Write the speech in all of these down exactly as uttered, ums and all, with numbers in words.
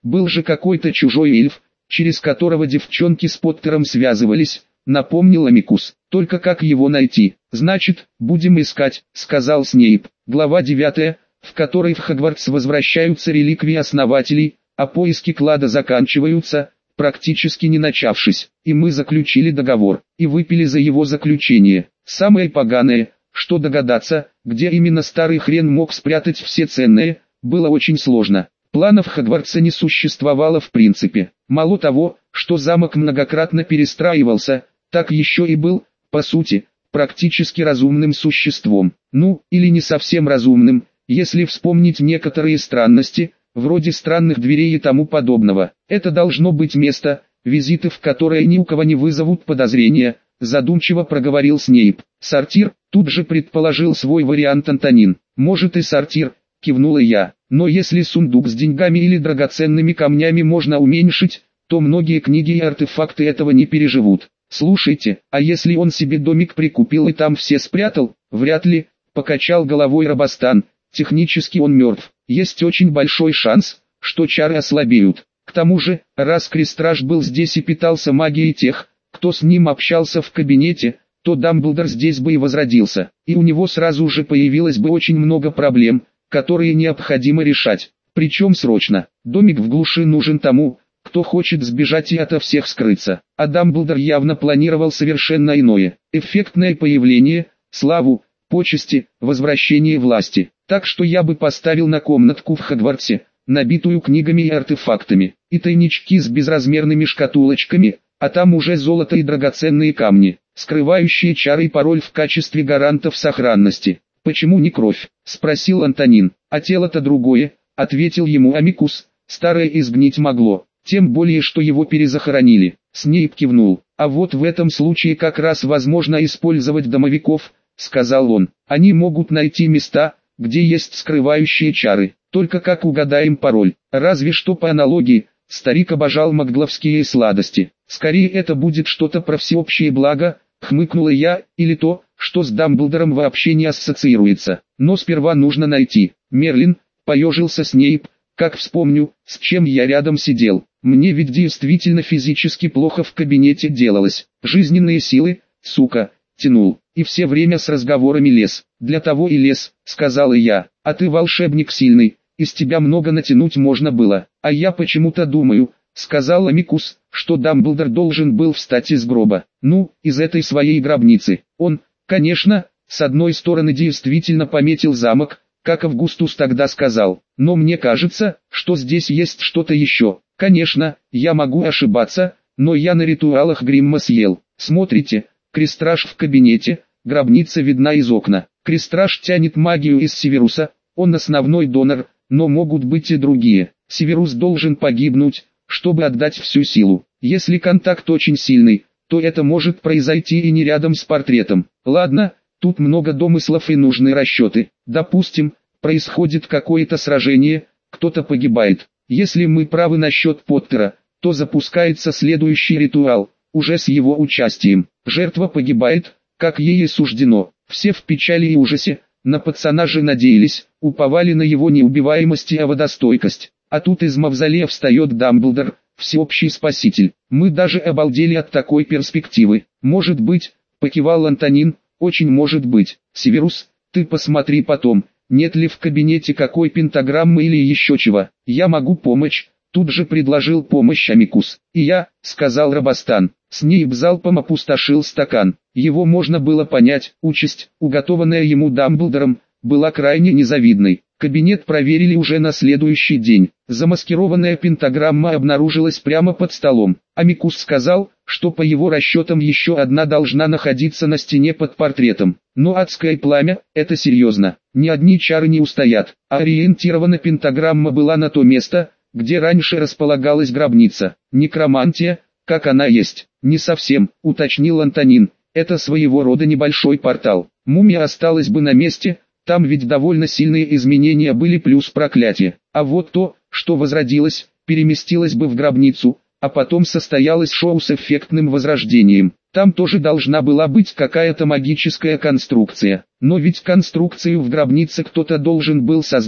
Был же какой-то чужой эльф, через которого девчонки с Поттером связывались, напомнил Амикус. Только как его найти? Значит, будем искать, сказал Снейп. Глава девятая, в которой в Хогвартс возвращаются реликвии основателей, а поиски клада заканчиваются, практически не начавшись. И мы заключили договор, и выпили за его заключение. Самое поганое, что догадаться, где именно старый хрен мог спрятать все ценные, было очень сложно. Планов Хогвартса не существовало в принципе. Мало того, что замок многократно перестраивался, так еще и был, по сути, практически разумным существом. Ну, или не совсем разумным, если вспомнить некоторые странности, вроде странных дверей и тому подобного. Это должно быть место, визиты в которое ни у кого не вызовут подозрения, задумчиво проговорил Снейп. Сортир, тут же предположил свой вариант Антонин. Может и сортир, кивнула я. Но если сундук с деньгами или драгоценными камнями можно уменьшить, то многие книги и артефакты этого не переживут. Слушайте, а если он себе домик прикупил и там все спрятал? Вряд ли, покачал головой Робостан. Технически он мертв. Есть очень большой шанс, что чары ослабеют. К тому же, раз Крестраж был здесь и питался магией тех, кто с ним общался в кабинете, то Дамблдор здесь бы и возродился, и у него сразу же появилось бы очень много проблем, которые необходимо решать, причем срочно. Домик в глуши нужен тому, кто хочет сбежать и ото всех скрыться, а Дамблдор явно планировал совершенно иное, эффектное появление, славу, почести, возвращение власти. Так что я бы поставил на комнатку в Хогвартсе, набитую книгами и артефактами, и тайнички с безразмерными шкатулочками, а там уже золото и драгоценные камни, скрывающие чары и пароль в качестве гарантов сохранности. «Почему не кровь?» – спросил Антонин. «А тело-то другое», – ответил ему Амикус, – «старое изгнить могло, тем более что его перезахоронили». Снейп кивнул. «А вот в этом случае как раз возможно использовать домовиков», – сказал он. «Они могут найти места, где есть скрывающие чары, только как угадаем пароль, разве что по аналогии, старик обожал магловские сладости, скорее это будет что-то про всеобщее благо, хмыкнула я, или то, что с Дамблдором вообще не ассоциируется, но сперва нужно найти. Мерлин, поежился Снейп, как вспомню, с чем я рядом сидел, мне ведь действительно физически плохо в кабинете делалось, жизненные силы, сука, тянул. И все время с разговорами лез. Для того и лез, сказала я. А ты волшебник сильный, из тебя много натянуть можно было. А я почему-то думаю, сказал Амикус, что Дамблдор должен был встать из гроба. Ну, из этой своей гробницы. Он, конечно, с одной стороны действительно пометил замок, как Августус тогда сказал. Но мне кажется, что здесь есть что-то еще. Конечно, я могу ошибаться, но я на ритуалах Гримма съел. Смотрите, Крестраж в кабинете, гробница видна из окна. Крестраж тянет магию из Северуса, он основной донор, но могут быть и другие. Северус должен погибнуть, чтобы отдать всю силу. Если контакт очень сильный, то это может произойти и не рядом с портретом. Ладно, тут много домыслов и нужны расчеты. Допустим, происходит какое-то сражение, кто-то погибает. Если мы правы насчет Поттера, то запускается следующий ритуал, уже с его участием. Жертва погибает, как ей и суждено. Все в печали и ужасе, на пацана же надеялись, уповали на его неубиваемость и водостойкость. А тут из мавзолея встает Дамблдор, всеобщий спаситель. Мы даже обалдели от такой перспективы. Может быть, покивал Антонин, очень может быть. Северус, ты посмотри потом, нет ли в кабинете какой пентаграммы или еще чего. Я могу помочь. Тут же предложил помощь Амикус. «И я», — сказал Робостан. Снейп залпом опустошил стакан. Его можно было понять, участь, уготованная ему Дамблдором, была крайне незавидной. Кабинет проверили уже на следующий день. Замаскированная пентаграмма обнаружилась прямо под столом. Амикус сказал, что по его расчетам еще одна должна находиться на стене под портретом. Но адское пламя, это серьезно. Ни одни чары не устоят. А ориентирована пентаграмма была на то место, где раньше располагалась гробница. Некромантия, как она есть. Не совсем, уточнил Антонин. Это своего рода небольшой портал. Мумия осталась бы на месте, там ведь довольно сильные изменения были плюс проклятие. А вот то, что возродилось, переместилось бы в гробницу, а потом состоялось шоу с эффектным возрождением. Там тоже должна была быть какая-то магическая конструкция. Но ведь конструкцию в гробнице кто-то должен был создать,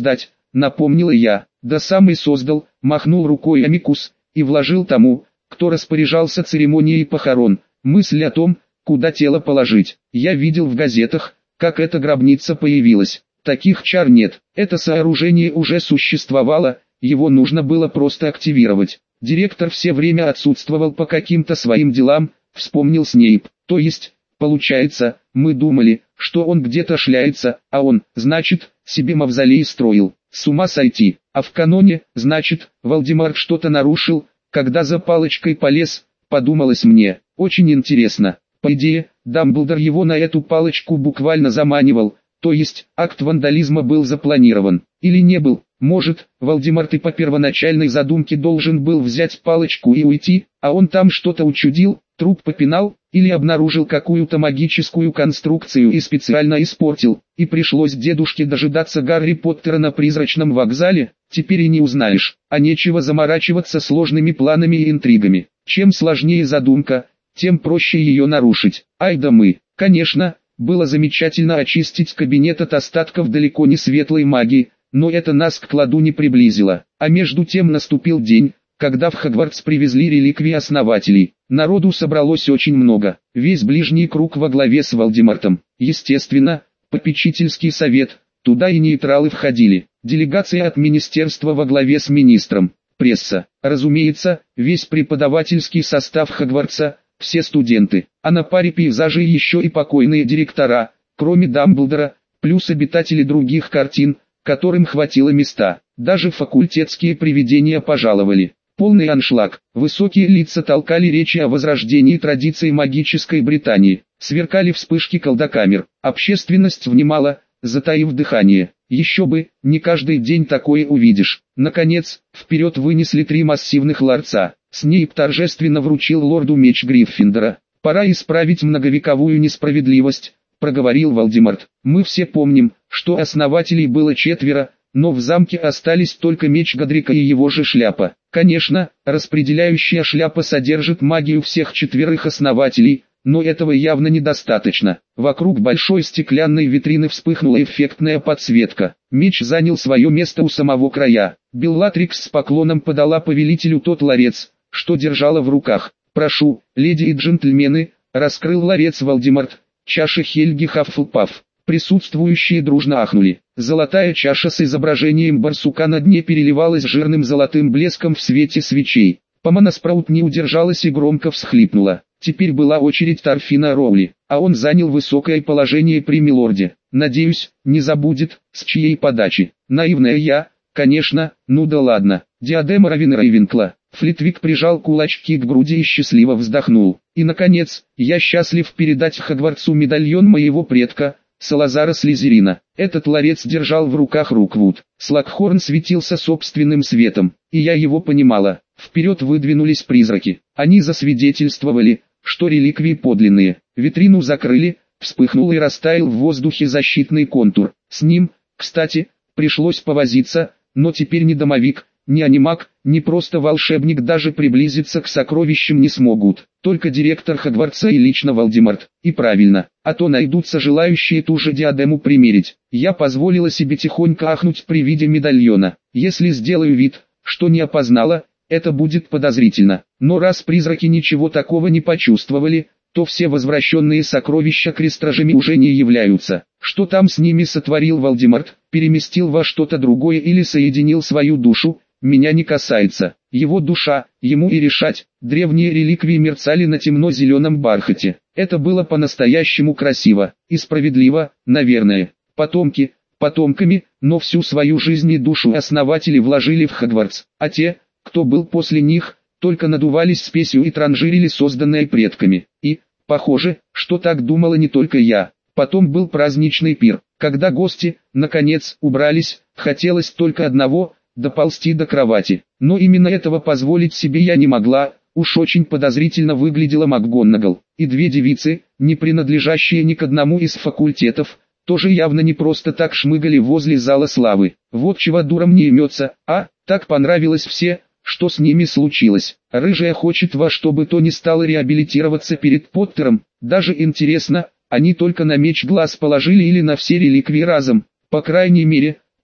напомнила я. Да сам и создал, махнул рукой Амикус, и вложил тому, кто распоряжался церемонией похорон, мысль о том, куда тело положить. Я видел в газетах, как эта гробница появилась. Таких чар нет, это сооружение уже существовало, его нужно было просто активировать. Директор все время отсутствовал по каким-то своим делам, вспомнил Снейп. То есть, получается, мы думали, что он где-то шляется, а он, значит, себе мавзолей строил. С ума сойти. А в каноне, значит, Волдемар что-то нарушил, когда за палочкой полез, подумалось мне. Очень интересно. По идее, Дамблдор его на эту палочку буквально заманивал, то есть, акт вандализма был запланирован. Или не был. Может, Волдемар и по первоначальной задумке должен был взять палочку и уйти, а он там что-то учудил, труп попинал, или обнаружил какую-то магическую конструкцию и специально испортил, и пришлось дедушке дожидаться Гарри Поттера на призрачном вокзале, теперь и не узнаешь, а нечего заморачиваться сложными планами и интригами. Чем сложнее задумка, тем проще ее нарушить. Ай да мы, конечно, было замечательно очистить кабинет от остатков далеко не светлой магии, но это нас к кладу не приблизило. А между тем наступил день, когда в Хогвартс привезли реликвии основателей. Народу собралось очень много, весь ближний круг во главе с Волдемортом. Естественно, попечительский совет, туда и нейтралы входили. Делегация от министерства во главе с министром, пресса, разумеется, весь преподавательский состав Хогвартса, все студенты, а на паре пейзажей еще и покойные директора, кроме Дамблдора, плюс обитатели других картин, которым хватило места. Даже факультетские привидения пожаловали. Полный аншлаг. Высокие лица толкали речи о возрождении традиций магической Британии. Сверкали вспышки колдокамер. Общественность внимала, затаив дыхание. Еще бы, не каждый день такое увидишь. Наконец, вперед вынесли три массивных ларца. Снейп торжественно вручил лорду меч Гриффиндора. «Пора исправить многовековую несправедливость», — проговорил Волдеморт. «Мы все помним, что основателей было четверо, но в замке остались только меч Годрика и его же шляпа. Конечно, распределяющая шляпа содержит магию всех четверых основателей, но этого явно недостаточно». Вокруг большой стеклянной витрины вспыхнула эффектная подсветка. Меч занял свое место у самого края. Беллатрикс с поклоном подала повелителю тот ларец, что держала в руках. «Прошу, леди и джентльмены», — раскрыл ларец Волдеморт, — «чаша Хельги Хаффлпаф». Присутствующие дружно ахнули. Золотая чаша с изображением барсука на дне переливалась жирным золотым блеском в свете свечей. Помона Спраут не удержалась и громко всхлипнула. Теперь была очередь Торфина Роули, а он занял высокое положение при милорде. Надеюсь, не забудет, с чьей подачи. Наивная я, конечно, ну да ладно. Диадема Равена Рейвенкла. Флитвик прижал кулачки к груди и счастливо вздохнул. И наконец, я счастлив передать Хогвартсу медальон моего предка, Салазара Слизерина. Этот ларец держал в руках Руквуд. Слакхорн светился собственным светом, и я его понимала. Вперед выдвинулись призраки. Они засвидетельствовали, что реликвии подлинные. Витрину закрыли, вспыхнул и растаял в воздухе защитный контур. С ним, кстати, пришлось повозиться, но теперь ни домовик, ни анимак, ни просто волшебник даже приблизиться к сокровищам не смогут. Только директор Хогвартса и лично Волдеморт. И правильно, а то найдутся желающие ту же диадему примерить. Я позволила себе тихонько ахнуть при виде медальона. Если сделаю вид, что не опознала, это будет подозрительно. Но раз призраки ничего такого не почувствовали, то все возвращенные сокровища крестражами уже не являются. Что там с ними сотворил Волдеморт, переместил во что-то другое или соединил свою душу, меня не касается. Его душа, ему и решать. Древние реликвии мерцали на темно-зеленом бархате. Это было по-настоящему красиво и справедливо, наверное. Потомки, потомками, но всю свою жизнь и душу основатели вложили в Хогвартс, а те, кто был после них, только надувались спесью и транжирили созданное предками. И, похоже, что так думала не только я. Потом был праздничный пир, когда гости, наконец, убрались, хотелось только одного – доползти до кровати. Но именно этого позволить себе я не могла, уж очень подозрительно выглядела МакГонагал. И две девицы, не принадлежащие ни к одному из факультетов, тоже явно не просто так шмыгали возле зала славы. Вот чего дурам не имется, а, так понравилось все, что с ними случилось. Рыжая хочет во что бы то ни стало реабилитироваться перед Поттером, даже интересно, они только на меч глаз положили или на все реликвии разом. По крайней мере,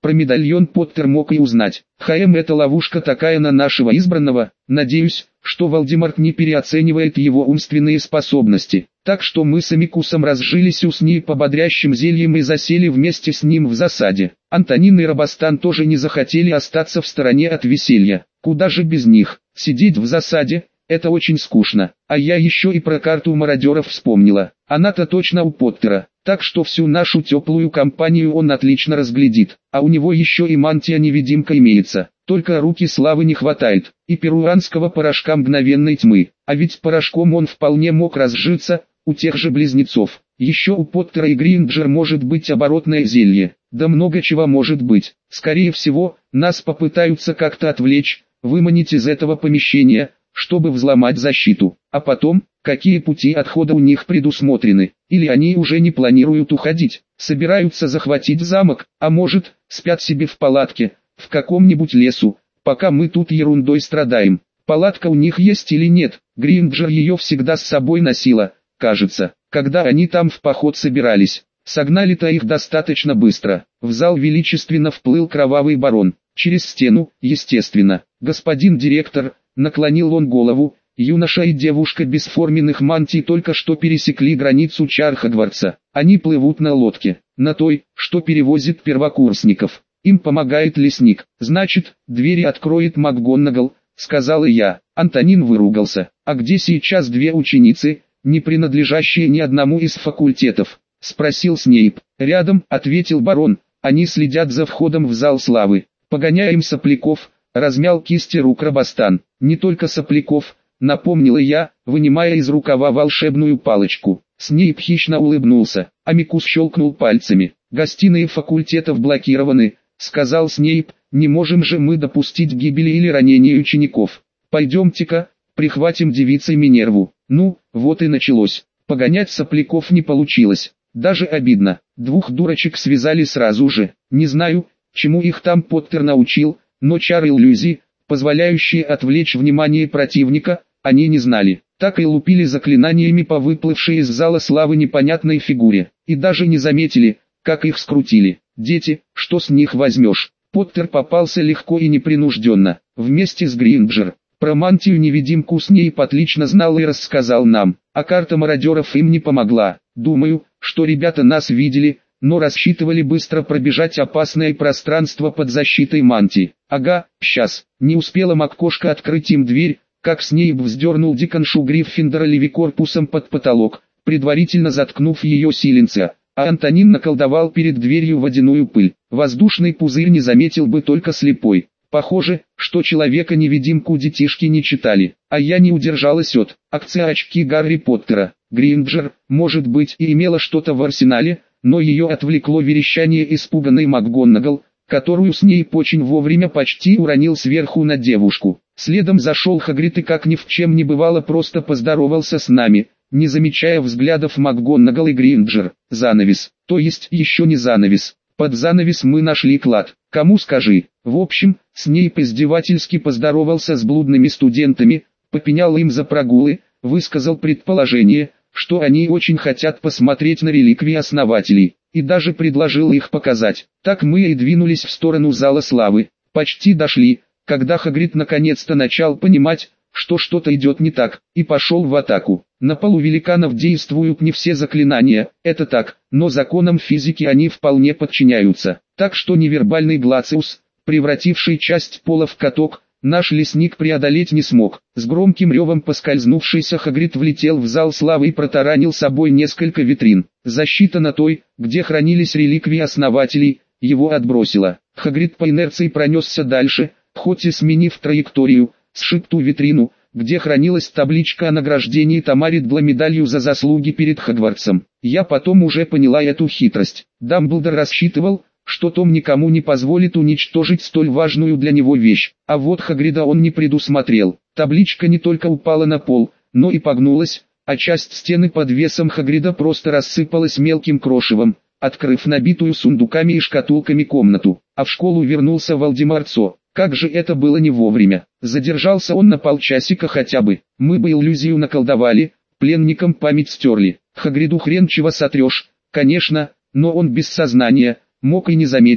Про медальон Поттер мог и узнать. ХМ, это ловушка такая на нашего избранного. Надеюсь, что Волдеморт не переоценивает его умственные способности. Так что мы с Амикусом разжились у Снейпа бодрящим зельем и засели вместе с ним в засаде. Антонин и Робостан тоже не захотели остаться в стороне от веселья. Куда же без них? Сидеть в засаде — это очень скучно. А я еще и про карту мародеров вспомнила. Она-то точно у Поттера. Так что всю нашу теплую компанию он отлично разглядит. А у него еще и мантия-невидимка имеется. Только руки славы не хватает. И перуанского порошка мгновенной тьмы. А ведь порошком он вполне мог разжиться у тех же близнецов. Еще у Поттера и Гринджер может быть оборотное зелье. Да много чего может быть. Скорее всего, нас попытаются как-то отвлечь, выманить из этого помещения, чтобы взломать защиту. А потом, какие пути отхода у них предусмотрены? Или они уже не планируют уходить, собираются захватить замок, а может, спят себе в палатке, в каком-нибудь лесу, пока мы тут ерундой страдаем. Палатка у них есть или нет? Гринджер ее всегда с собой носила, кажется, когда они там в поход собирались. Согнали-то их достаточно быстро. В зал величественно вплыл кровавый барон. Через стену, естественно. Господин директор, наклонил он голову. Юноша и девушка без форменных мантий только что пересекли границу чар Хогвартса. Они плывут на лодке, на той, что перевозит первокурсников. Им помогает лесник. Значит, двери откроет МакГонагал, сказал я. Антонин выругался. А где сейчас две ученицы, не принадлежащие ни одному из факультетов? Спросил Снейп. Рядом, ответил барон. Они следят за входом в зал славы. Погоняем сопляков, размял кисти рук Робостан. Не только сопляков, напомнила я, вынимая из рукава волшебную палочку. Снейп хищно улыбнулся. Амикус щелкнул пальцами. Гостиные факультетов блокированы, сказал Снейп. Не можем же мы допустить гибели или ранения учеников. Пойдемте-ка, прихватим девицей Минерву. Ну, вот и началось. Погонять сопляков не получилось. Даже обидно. Двух дурочек связали сразу же. Не знаю, чему их там Поттер научил, но чары иллюзий, позволяющие отвлечь внимание противника, они не знали. Так и лупили заклинаниями по выплывшей из зала славы непонятной фигуре. И даже не заметили, как их скрутили. Дети, что с них возьмешь? Поттер попался легко и непринужденно, вместе с Гринджер. Про мантию-невидимку Снейп отлично знал и рассказал нам, а карта мародеров им не помогла. Думаю, что ребята нас видели, но рассчитывали быстро пробежать опасное пространство под защитой мантии. Ага, сейчас. Не успела МакКошка открыть им дверь, как Снейп вздернул диконшу Гриффиндора левикорпусом под потолок, предварительно заткнув ее силенца, а Антонин наколдовал перед дверью водяную пыль. Воздушный пузырь не заметил бы только слепой. Похоже, что Человека-невидимку детишки не читали, а я не удержалась от акции очки Гарри Поттера. Гринджер, может быть, и имела что-то в арсенале, но ее отвлекло верещание испуганной МакГонагал, которую Снейп очень вовремя почти уронил сверху на девушку. Следом зашел Хагрид и как ни в чем не бывало просто поздоровался с нами, не замечая взглядов МакГонагал и Гринджер. Занавес, то есть еще не занавес. Под занавес мы нашли клад. Кому скажи? В общем, Снейп издевательски поздоровался с блудными студентами, попенял им за прогулы, высказал предположение, что они очень хотят посмотреть на реликвии основателей, и даже предложил их показать. Так мы и двинулись в сторону зала славы. Почти дошли, когда Хагрид наконец-то начал понимать, что что-то идет не так, и пошел в атаку. На полу великанов действуют не все заклинания, это так, но законам физики они вполне подчиняются. Так что невербальный Глациус, превративший часть пола в каток, наш лесник преодолеть не смог. С громким ревом поскользнувшийся Хагрид влетел в зал славы и протаранил собой несколько витрин. Защита на той, где хранились реликвии основателей, его отбросила. Хагрид по инерции пронесся дальше, хоть и сменив траекторию, сшиб ту витрину, где хранилась табличка о награждении Тома Ридла медалью за заслуги перед Хогвартсом. Я потом уже поняла эту хитрость. Дамблдор рассчитывал, что Том никому не позволит уничтожить столь важную для него вещь. А вот Хагрида он не предусмотрел. Табличка не только упала на пол, но и погнулась, а часть стены под весом Хагрида просто рассыпалась мелким крошевом, открыв набитую сундуками и шкатулками комнату. А в школу вернулся Волдемортсо. Как же это было не вовремя. Задержался он на полчасика хотя бы. Мы бы иллюзию наколдовали, пленникам память стерли. Хагриду хрен чего сотрешь, конечно, но он без сознания, мог и не заметить,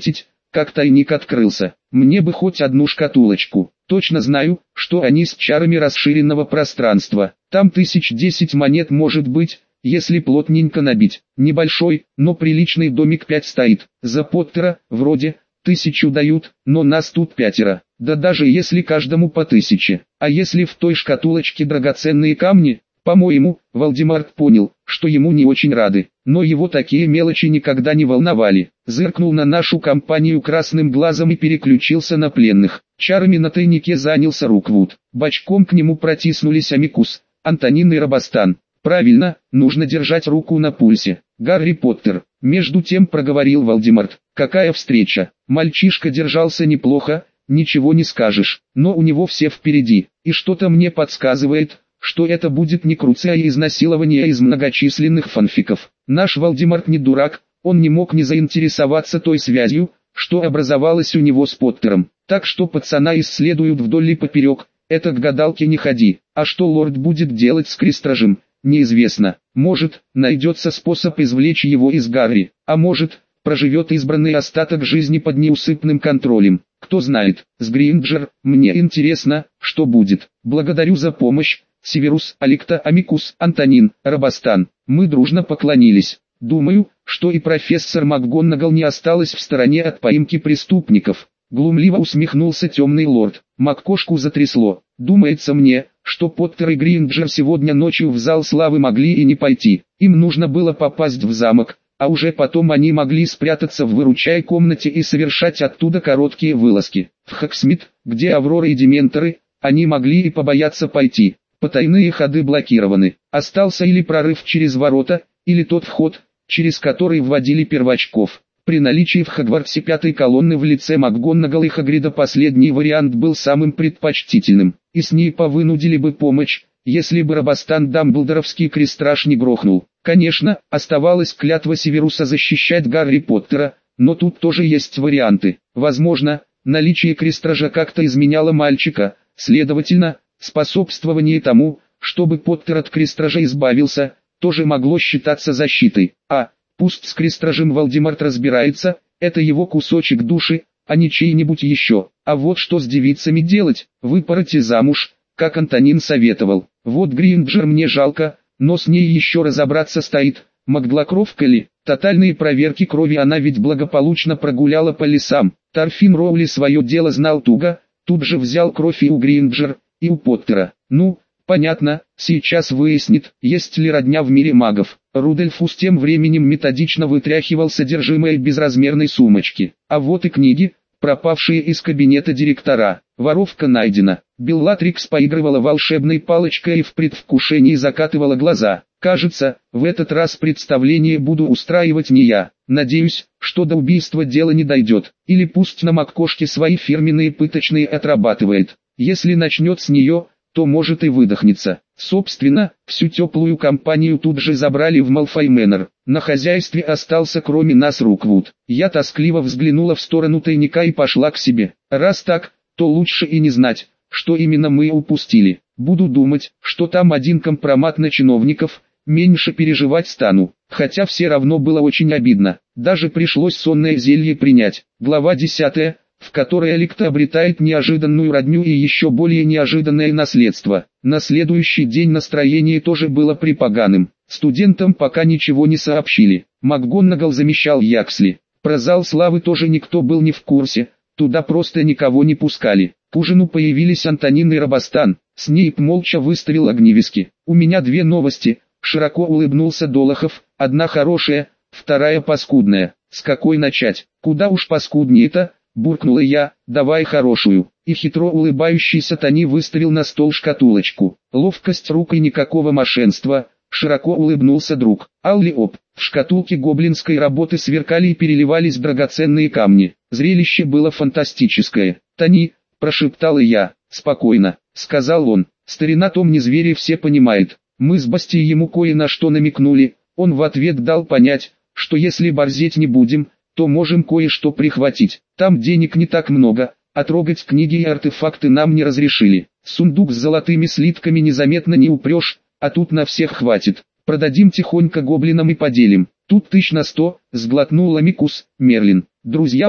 как тайник открылся. Мне бы хоть одну шкатулочку. Точно знаю, что они с чарами расширенного пространства. Там тысяч десять монет может быть, если плотненько набить. Небольшой, но приличный домик пять стоит. За Поттера, вроде, тысячу дают, но нас тут пятеро. Да даже если каждому по тысяче. А если в той шкатулочке драгоценные камни? По-моему, Волдемарт понял, что ему не очень рады, но его такие мелочи никогда не волновали. Зыркнул на нашу компанию красным глазом и переключился на пленных. Чарами на тайнике занялся Руквуд. Бочком к нему протиснулись Амикус, Антонин и Робостан. Правильно, нужно держать руку на пульсе. Гарри Поттер. Между тем проговорил Волдемарт. Какая встреча. Мальчишка держался неплохо, ничего не скажешь, но у него все впереди, и что-то мне подсказывает, что это будет не Круция и изнасилование из многочисленных фанфиков. Наш Волдемарт не дурак, он не мог не заинтересоваться той связью, что образовалась у него с Поттером. Так что пацана исследуют вдоль и поперек, это к гадалке не ходи. А что лорд будет делать с Крестражем, неизвестно. Может, найдется способ извлечь его из Гарри, а может, проживет избранный остаток жизни под неусыпным контролем. Кто знает, с Гринджер, мне интересно, что будет. Благодарю за помощь. Северус, Аликта, Амикус, Антонин, Робостан. Мы дружно поклонились. Думаю, что и профессор МакГонагал не осталась в стороне от поимки преступников. Глумливо усмехнулся темный лорд. Маккошку затрясло. Думается мне, что Поттер и Гринджер сегодня ночью в зал славы могли и не пойти. Им нужно было попасть в замок, а уже потом они могли спрятаться в выручай комнате и совершать оттуда короткие вылазки. В Хоксмит, где Аврора и Дементоры, они могли и побояться пойти. Потайные ходы блокированы. Остался или прорыв через ворота, или тот вход, через который вводили первочков. При наличии в Хогвартсе пятой колонны в лице МакГонагал и Хагрида последний вариант был самым предпочтительным. И Снейпа вынудили бы помочь, если бы Робостан Дамблдоровский крестраж не грохнул. Конечно, оставалась клятва Северуса защищать Гарри Поттера, но тут тоже есть варианты. Возможно, наличие крестража как-то изменяло мальчика, следовательно, способствование тому, чтобы Поттер от крестража избавился, тоже могло считаться защитой. А, пусть с крестражем Волдемарт разбирается, это его кусочек души, а не чей-нибудь еще. А вот что с девицами делать, выпороть замуж, как Антонин советовал. Вот Гринджер мне жалко, но с ней еще разобраться стоит. Магдлакровка ли? Тотальные проверки крови она ведь благополучно прогуляла по лесам. Торфин Роули свое дело знал туго, тут же взял кровь и у Гринджер, и у Поттера. Ну, понятно, сейчас выяснит, есть ли родня в мире магов. Рудольфус тем временем методично вытряхивал содержимое безразмерной сумочки. А вот и книги, пропавшие из кабинета директора. Воровка найдена. Беллатрикс поигрывала волшебной палочкой и в предвкушении закатывала глаза. Кажется, в этот раз представление буду устраивать не я. Надеюсь, что до убийства дело не дойдет. Или пусть на Маккошке свои фирменные пыточные отрабатывает. Если начнет с нее, то может и выдохнется. Собственно, всю теплую компанию тут же забрали в Малфой Мэннер. На хозяйстве остался кроме нас Руквуд. Я тоскливо взглянула в сторону тайника и пошла к себе. Раз так, то лучше и не знать, что именно мы упустили. Буду думать, что там один компромат на чиновников, меньше переживать стану. Хотя все равно было очень обидно. Даже пришлось сонное зелье принять. Глава десятая. В которой Аликта обретает неожиданную родню и еще более неожиданное наследство. На следующий день настроение тоже было припоганым. Студентам пока ничего не сообщили. МакГонагал замещал Яксли. Про зал славы тоже никто был не в курсе, туда просто никого не пускали. К ужину появились Антонин и Робостан. Снейп молча выставил огневиски. «У меня две новости», — широко улыбнулся Долохов, «одна хорошая, вторая паскудная». «С какой начать?» «Куда уж паскуднее-то?» Буркнула я, «давай хорошую», и хитро улыбающийся Тони выставил на стол шкатулочку. Ловкость рук и никакого мошенства, широко улыбнулся друг. Алли-оп, в шкатулке гоблинской работы сверкали и переливались драгоценные камни. Зрелище было фантастическое. «Тони», прошептала я, «спокойно», сказал он, «старина Том не звери все понимает». Мы с Басти ему кое на что намекнули, он в ответ дал понять, что если борзеть не будем, то можем кое-что прихватить. Там денег не так много, а трогать книги и артефакты нам не разрешили. Сундук с золотыми слитками незаметно не упрешь, а тут на всех хватит. Продадим тихонько гоблинам и поделим. Тут тысяч на сто, сглотнул Амикус, Мерлин. Друзья мои,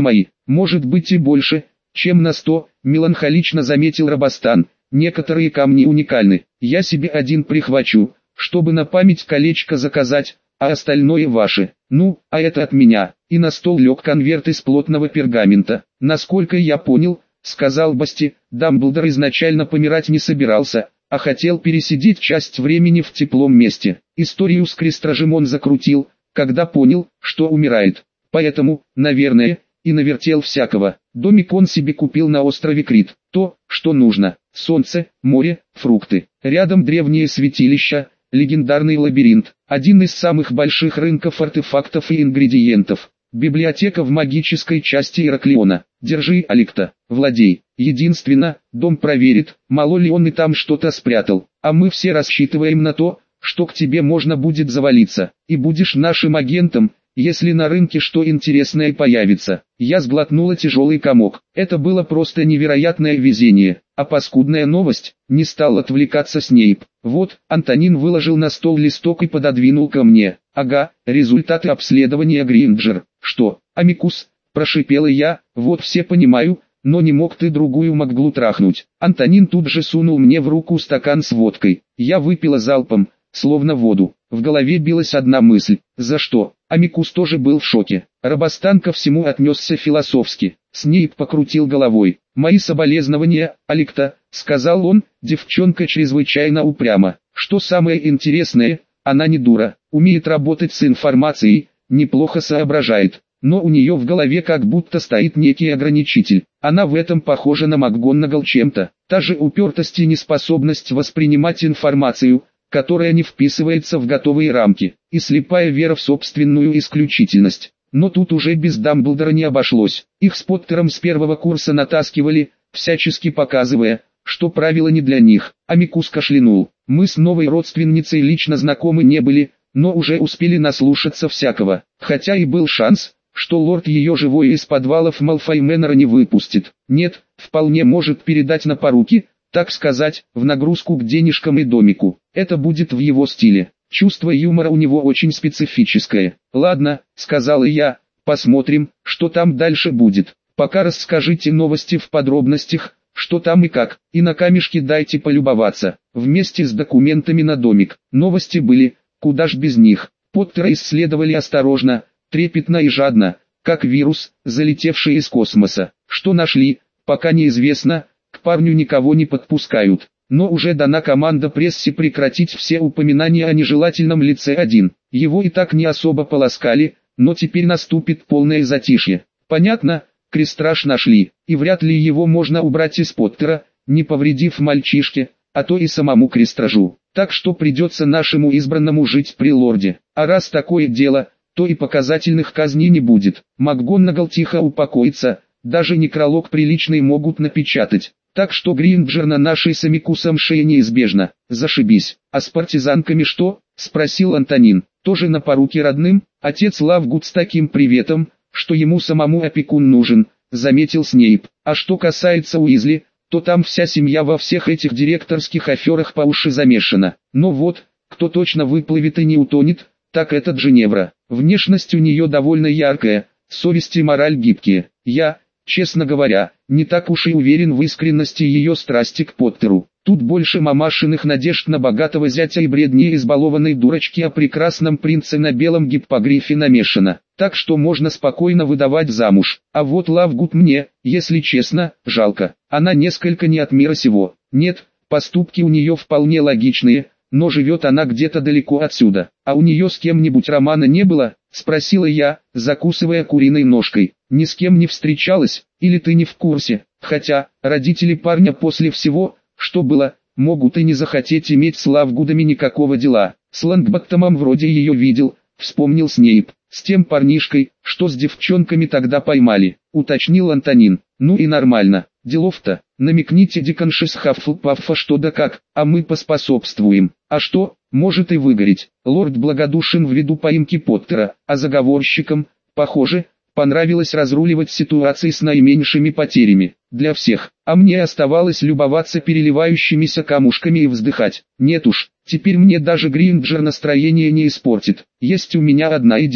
может быть и больше, чем на сто, меланхолично заметил Робостан. Некоторые камни уникальны, я себе один прихвачу, чтобы на память колечко заказать, а остальное ваше. Ну, а это от меня. И на стол лег конверт из плотного пергамента. Насколько я понял, сказал Басти, Дамблдор изначально помирать не собирался, а хотел пересидеть часть времени в теплом месте. Историю с крестражем он закрутил, когда понял, что умирает. Поэтому, наверное, и навертел всякого. Домик он себе купил на острове Крит. То, что нужно. Солнце, море, фрукты. Рядом древние святилища, легендарный лабиринт. Один из самых больших рынков артефактов и ингредиентов. Библиотека в магической части Ираклиона. Держи, Аликта, владей. Единственно, дом проверит, мало ли он и там что-то спрятал. А мы все рассчитываем на то, что к тебе можно будет завалиться. И будешь нашим агентом, если на рынке что интересное появится. Я сглотнула тяжелый комок. Это было просто невероятное везение. А паскудная новость, не стал отвлекаться Снейп. Вот, Антонин выложил на стол листок и пододвинул ко мне. Ага, результаты обследования Гринджер. Что, Амикус? Прошипела я, вот все понимаю, но не мог ты другую Макглу трахнуть. Антонин тут же сунул мне в руку стакан с водкой. Я выпила залпом, словно воду. В голове билась одна мысль. За что? Амикус тоже был в шоке. Робостан ко всему отнесся философски. Снейп покрутил головой. «Мои соболезнования, Аликта», — сказал он, девчонка чрезвычайно упряма. Что самое интересное, она не дура, умеет работать с информацией, неплохо соображает. Но у нее в голове как будто стоит некий ограничитель. Она в этом похожа на МакГонагал чем-то. Та же упертость и неспособность воспринимать информацию, которая не вписывается в готовые рамки, и слепая вера в собственную исключительность. Но тут уже без Дамблдора не обошлось. Их с Поттером с первого курса натаскивали, всячески показывая, что правила не для них. Амикус кашлянул. Мы с новой родственницей лично знакомы не были, но уже успели наслушаться всякого. Хотя и был шанс, что лорд ее живой из подвалов Малфой Мэннера не выпустит. Нет, вполне может передать на поруки, так сказать, в нагрузку к денежкам и домику. Это будет в его стиле. Чувство юмора у него очень специфическое. Ладно, сказала я, посмотрим, что там дальше будет. Пока расскажите новости в подробностях, что там и как, и на камешке дайте полюбоваться, вместе с документами на домик. Новости были, куда ж без них. Поттера исследовали осторожно, трепетно и жадно, как вирус, залетевший из космоса. Что нашли, пока неизвестно, к парню никого не подпускают. Но уже дана команда прессе прекратить все упоминания о нежелательном лице один. Его и так не особо полоскали, но теперь наступит полное затишье. Понятно, крестраж нашли, и вряд ли его можно убрать из Поттера, не повредив мальчишке, а то и самому крестражу. Так что придется нашему избранному жить при лорде. А раз такое дело, то и показательных казней не будет. МакГонагал тихо упокоится, даже некролог приличный могут напечатать. Так что Гринджер на нашей с Амикусом шее неизбежно. Зашибись. А с партизанками что? Спросил Антонин. Тоже на поруки родным? Отец Лавгуд с таким приветом, что ему самому опекун нужен, заметил Снейп. А что касается Уизли, то там вся семья во всех этих директорских аферах по уши замешана. Но вот, кто точно выплывет и не утонет, так это Джиневра. Внешность у нее довольно яркая, совесть и мораль гибкие. Я, честно говоря, не так уж и уверен в искренности ее страсти к Поттеру. Тут больше мамашиных надежд на богатого зятя и бредни избалованной дурочки о прекрасном принце на белом гиппогрифе намешано. Так что можно спокойно выдавать замуж. А вот Лавгуд мне, если честно, жалко. Она несколько не от мира сего. Нет, поступки у нее вполне логичные, но живет она где-то далеко отсюда. А у нее с кем-нибудь романа не было? Спросила я, закусывая куриной ножкой. Ни с кем не встречалась, или ты не в курсе? Хотя, родители парня после всего, что было, могут и не захотеть иметь с Лавгудами никакого дела. С Лонгботтомом вроде ее видел, вспомнил Снейп. С тем парнишкой, что с девчонками тогда поймали, уточнил Антонин. Ну и нормально, делов-то. Намекните диканши с Хаффлпаффа что да как, а мы поспособствуем. А что, может и выгореть. Лорд благодушен ввиду поимки Поттера, а заговорщикам, похоже, понравилось разруливать ситуации с наименьшими потерями. Для всех. А мне оставалось любоваться переливающимися камушками и вздыхать. Нет уж, теперь мне даже Гринджер настроение не испортит. Есть у меня одна идея.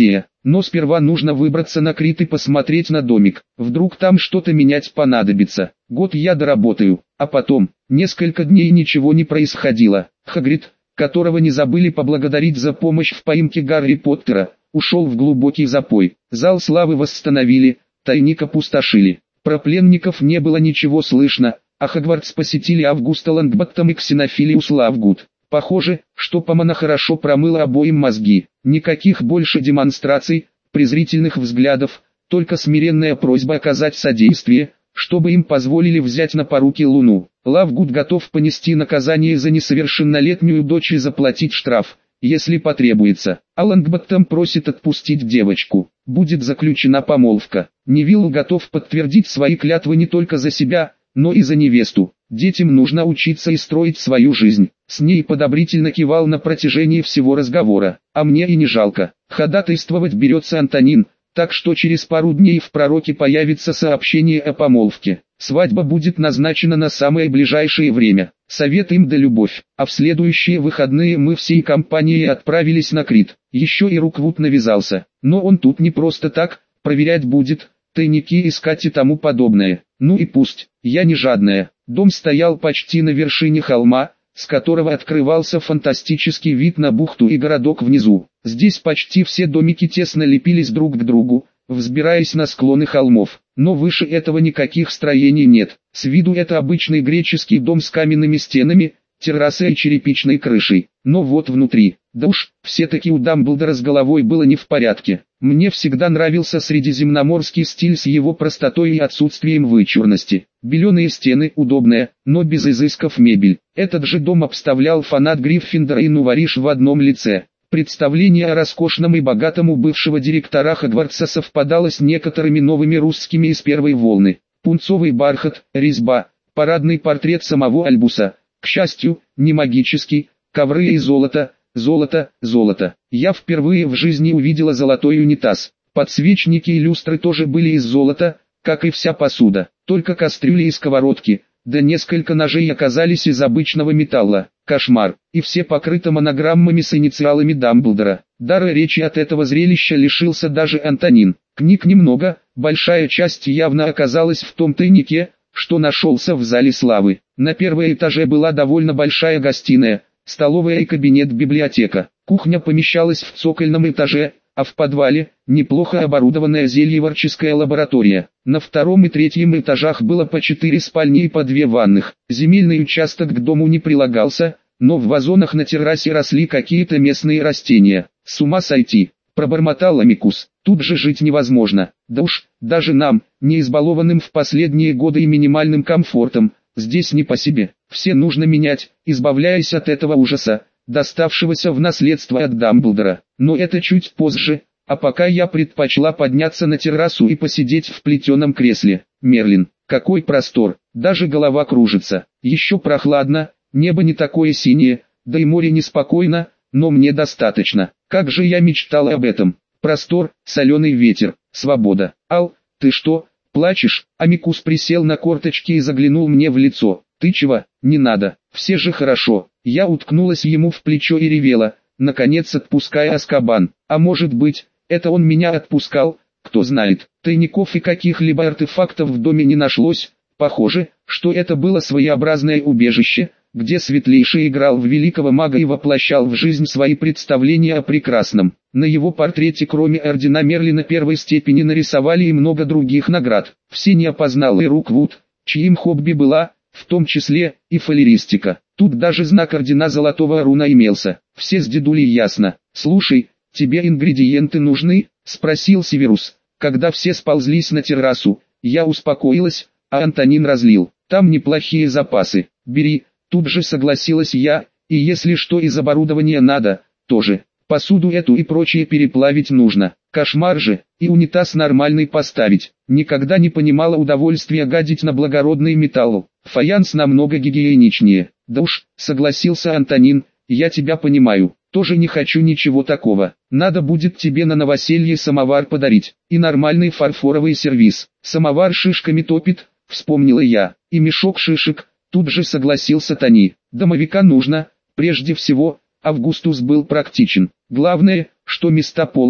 но сперва нужно выбраться на Крит и посмотреть на домик. Вдруг там что-то менять понадобится. Год я доработаю, а потом, несколько дней ничего не происходило. Хагрид, которого не забыли поблагодарить за помощь в поимке Гарри Поттера, ушел в глубокий запой. Зал славы восстановили, тайник опустошили. Про пленников не было ничего слышно, а Хогвартс посетили Августа Лонгботтом и Ксенофилиус Лавгуд. Похоже, что Помона хорошо промыла обоим мозги. Никаких больше демонстраций, презрительных взглядов, только смиренная просьба оказать содействие, чтобы им позволили взять на поруки Луну. Лавгуд готов понести наказание за несовершеннолетнюю дочь и заплатить штраф, если потребуется. А Лонгботтом просит отпустить девочку. Будет заключена помолвка. Невилл готов подтвердить свои клятвы не только за себя, но и за невесту. Детям нужно учиться и строить свою жизнь. С ней подобрительно кивал на протяжении всего разговора. А мне и не жалко. Ходатайствовать берется Антонин, так что через пару дней в пророке появится сообщение о помолвке. Свадьба будет назначена на самое ближайшее время. Совет им да любовь. А в следующие выходные мы всей компанией отправились на Крит. Еще и Руквуд навязался. Но он тут не просто так, проверять будет, тайники искать и тому подобное. Ну и пусть, я не жадная. Дом стоял почти на вершине холма, с которого открывался фантастический вид на бухту и городок внизу. Здесь почти все домики тесно лепились друг к другу, взбираясь на склоны холмов. Но выше этого никаких строений нет. С виду это обычный греческий дом с каменными стенами, террасой и черепичной крышей. Но вот внутри, да уж, все-таки у Дамблдора с головой было не в порядке. Мне всегда нравился средиземноморский стиль с его простотой и отсутствием вычурности. Беленые стены, удобная, но без изысков мебель. Этот же дом обставлял фанат Гриффиндора и Нувариш в одном лице. Представление о роскошном и богатом у бывшего директора Хогвартса совпадало с некоторыми новыми русскими из первой волны. Пунцовый бархат, резьба, парадный портрет самого Альбуса. К счастью, не магический, ковры и золото, золото, золото. Я впервые в жизни увидела золотой унитаз. Подсвечники и люстры тоже были из золота, как и вся посуда. Только кастрюли и сковородки, да несколько ножей оказались из обычного металла. Кошмар. И все покрыты монограммами с инициалами Дамблдора. Дара речи от этого зрелища лишился даже Антонин. Книг немного, большая часть явно оказалась в том тайнике, что нашелся в зале славы. На первом этаже была довольно большая гостиная, столовая и кабинет-библиотека. Кухня помещалась в цокольном этаже, а в подвале – неплохо оборудованная зельеварческая лаборатория. На втором и третьем этажах было по четыре спальни и по две ванных. Земельный участок к дому не прилагался, но в вазонах на террасе росли какие-то местные растения. С ума сойти, пробормотал Амикус. Тут же жить невозможно. Да уж, даже нам, не избалованным в последние годы и минимальным комфортом, здесь не по себе. Все нужно менять, избавляясь от этого ужаса, доставшегося в наследство от Дамблдора. Но это чуть позже, а пока я предпочла подняться на террасу и посидеть в плетеном кресле. Мерлин, какой простор, даже голова кружится. Еще прохладно, небо не такое синее, да и море неспокойно, но мне достаточно. Как же я мечтала об этом. Простор, соленый ветер, свобода. Ал, ты что, плачешь? Амикус присел на корточки и заглянул мне в лицо. Ты чего? Не надо, все же хорошо. Я уткнулась ему в плечо и ревела, наконец отпуская Азкабан. А может быть, это он меня отпускал, кто знает. Тайников и каких-либо артефактов в доме не нашлось. Похоже, что это было своеобразное убежище, где Светлейший играл в великого мага и воплощал в жизнь свои представления о прекрасном. На его портрете кроме ордена Мерлина первой степени нарисовали и много других наград. Все не опознал и Руквуд, чьим хобби была, в том числе, и фалеристика. Тут даже знак ордена Золотого Руна имелся. Все с дедулей ясно. «Слушай, тебе ингредиенты нужны?» — спросил Северус. Когда все сползлись на террасу, я успокоилась, а Антонин разлил. «Там неплохие запасы. Бери». Тут же согласилась я, и если что из оборудования надо, тоже. Посуду эту и прочее переплавить нужно. Кошмар же, и унитаз нормальный поставить. Никогда не понимала удовольствия гадить на благородный металл. Фаянс намного гигиеничнее. Да уж, согласился Антонин, я тебя понимаю. Тоже не хочу ничего такого. Надо будет тебе на новоселье самовар подарить. И нормальный фарфоровый сервиз. Самовар шишками топит, вспомнила я. И мешок шишек. Тут же согласился Тони. Домовика нужно, прежде всего, Августус был практичен. Главное, что места полно,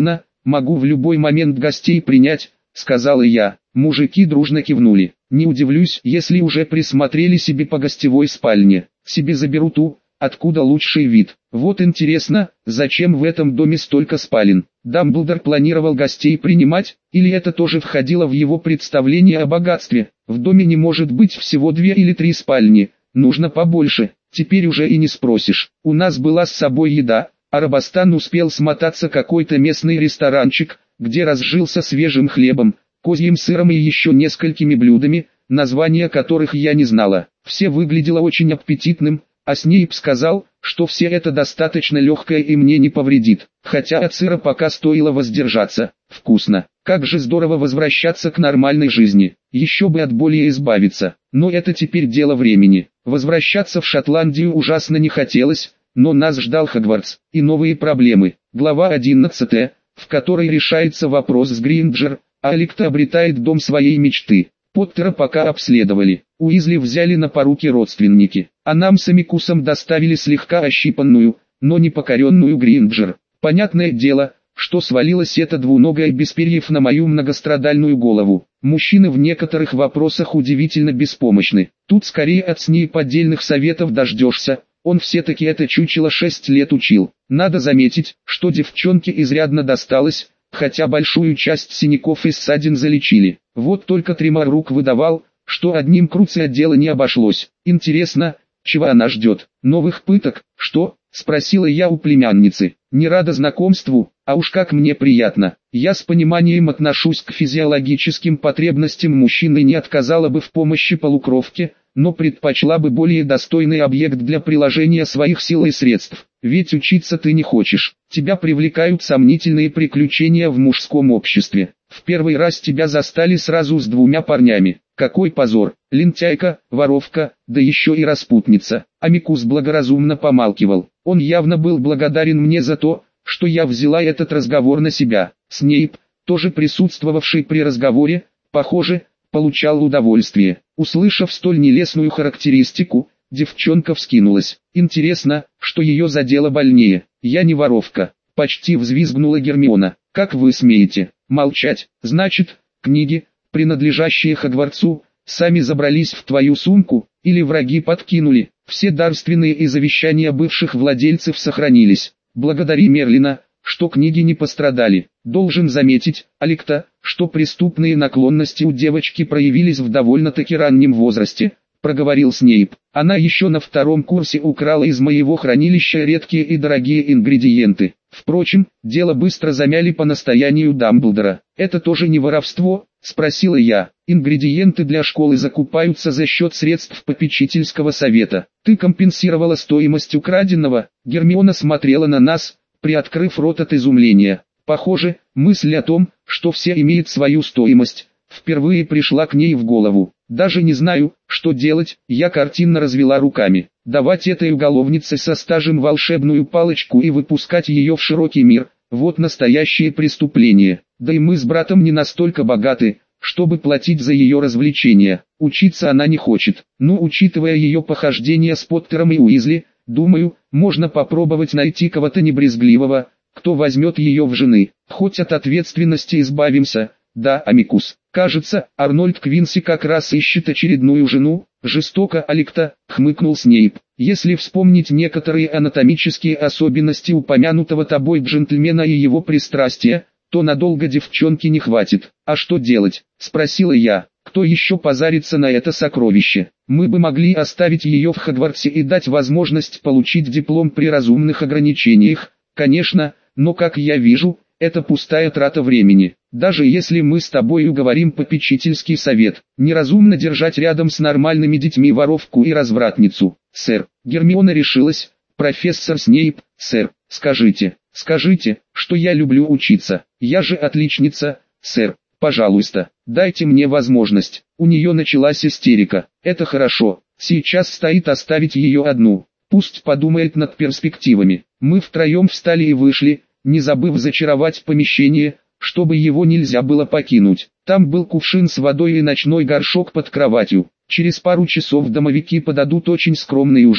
могу в любой момент гостей принять», — сказала я. Мужики дружно кивнули. «Не удивлюсь, если уже присмотрели себе по гостевой спальне. Себе заберу ту, откуда лучший вид. Вот интересно, зачем в этом доме столько спален? Дамблдор планировал гостей принимать, или это тоже входило в его представление о богатстве? В доме не может быть всего две или три спальни, нужно побольше. Теперь уже и не спросишь. У нас была с собой еда, а Робостан успел смотаться какой-то местный ресторанчик, где разжился свежим хлебом, козьим сыром и еще несколькими блюдами, названия которых я не знала. Все выглядело очень аппетитным, а Снейп сказал, что все это достаточно легкое и мне не повредит, хотя от сыра пока стоило воздержаться. Вкусно. Как же здорово возвращаться к нормальной жизни, еще бы от боли избавиться, но это теперь дело времени. Возвращаться в Шотландию ужасно не хотелось, но нас ждал Хогвартс и новые проблемы. Глава одиннадцатая, в которой решается вопрос с Гринджер, а Аликта обретает дом своей мечты. Поттера пока обследовали, Уизли взяли на поруки родственники, а нам с Амикусом доставили слегка ощипанную, но не покоренную Гринджер. Понятное дело, что свалилось это двуногое без перьев на мою многострадальную голову. Мужчины в некоторых вопросах удивительно беспомощны. Тут скорее от Снейпа отдельных советов дождешься, он все-таки это чучело шесть лет учил. Надо заметить, что девчонке изрядно досталось, хотя большую часть синяков и ссадин залечили. Вот только Тремор рук выдавал, что одним Круцио дело не обошлось. Интересно, чего она ждет? Новых пыток, что? Спросила я у племянницы. Не рада знакомству, а уж как мне приятно. Я с пониманием отношусь к физиологическим потребностям мужчины и не отказала бы в помощи полукровке, но предпочла бы более достойный объект для приложения своих сил и средств. Ведь учиться ты не хочешь. Тебя привлекают сомнительные приключения в мужском обществе. В первый раз тебя застали сразу с двумя парнями. Какой позор. Лентяйка, воровка, да еще и распутница. Амикус благоразумно помалкивал. Он явно был благодарен мне за то, что я взяла этот разговор на себя. Снейп, тоже присутствовавший при разговоре, похоже, получал удовольствие. Услышав столь нелестную характеристику, девчонка вскинулась. Интересно, что ее задело больнее. Я не воровка. Почти взвизгнула Гермиона. Как вы смеете? Молчать. Значит, книги, принадлежащие Хогвартсу, сами забрались в твою сумку, или враги подкинули. Все дарственные и завещания бывших владельцев сохранились. Благодари Мерлина, что книги не пострадали. Должен заметить, Аликта, что преступные наклонности у девочки проявились в довольно-таки раннем возрасте, проговорил Снейп. Она еще на втором курсе украла из моего хранилища редкие и дорогие ингредиенты. Впрочем, дело быстро замяли по настоянию Дамблдора. Это тоже не воровство? Спросила я. Ингредиенты для школы закупаются за счет средств попечительского совета. Ты компенсировала стоимость украденного? Гермиона смотрела на нас, приоткрыв рот от изумления. Похоже, мысль о том, что все имеет свою стоимость, впервые пришла к ней в голову. Даже не знаю, что делать, я картинно развела руками. Давать этой уголовнице со стажем волшебную палочку и выпускать ее в широкий мир, вот настоящее преступление. Да и мы с братом не настолько богаты, чтобы платить за ее развлечения. Учиться она не хочет. Ну, учитывая ее похождения с Поттером и Уизли, думаю, можно попробовать найти кого-то небрезгливого, кто возьмет ее в жены. Хоть от ответственности избавимся. Да, Амикус. Кажется, Арнольд Квинси как раз ищет очередную жену. Жестоко, Аликта, хмыкнул Снейп. Если вспомнить некоторые анатомические особенности упомянутого тобой джентльмена и его пристрастия, то надолго девчонки не хватит. А что делать? Спросила я. Кто еще позарится на это сокровище? Мы бы могли оставить ее в Хогвартсе и дать возможность получить диплом при разумных ограничениях, конечно, но как я вижу, это пустая трата времени. Даже если мы с тобой уговорим попечительский совет, неразумно держать рядом с нормальными детьми воровку и развратницу. Сэр, Гермиона решилась. Профессор Снейп, сэр, скажите, скажите, что я люблю учиться. Я же отличница, сэр. Пожалуйста, дайте мне возможность. У нее началась истерика. Это хорошо. Сейчас стоит оставить ее одну. Пусть подумает над перспективами. Мы втроем встали и вышли, не забыв зачаровать помещение, чтобы его нельзя было покинуть. Там был кувшин с водой и ночной горшок под кроватью. Через пару часов домовики подадут очень скромный ужин.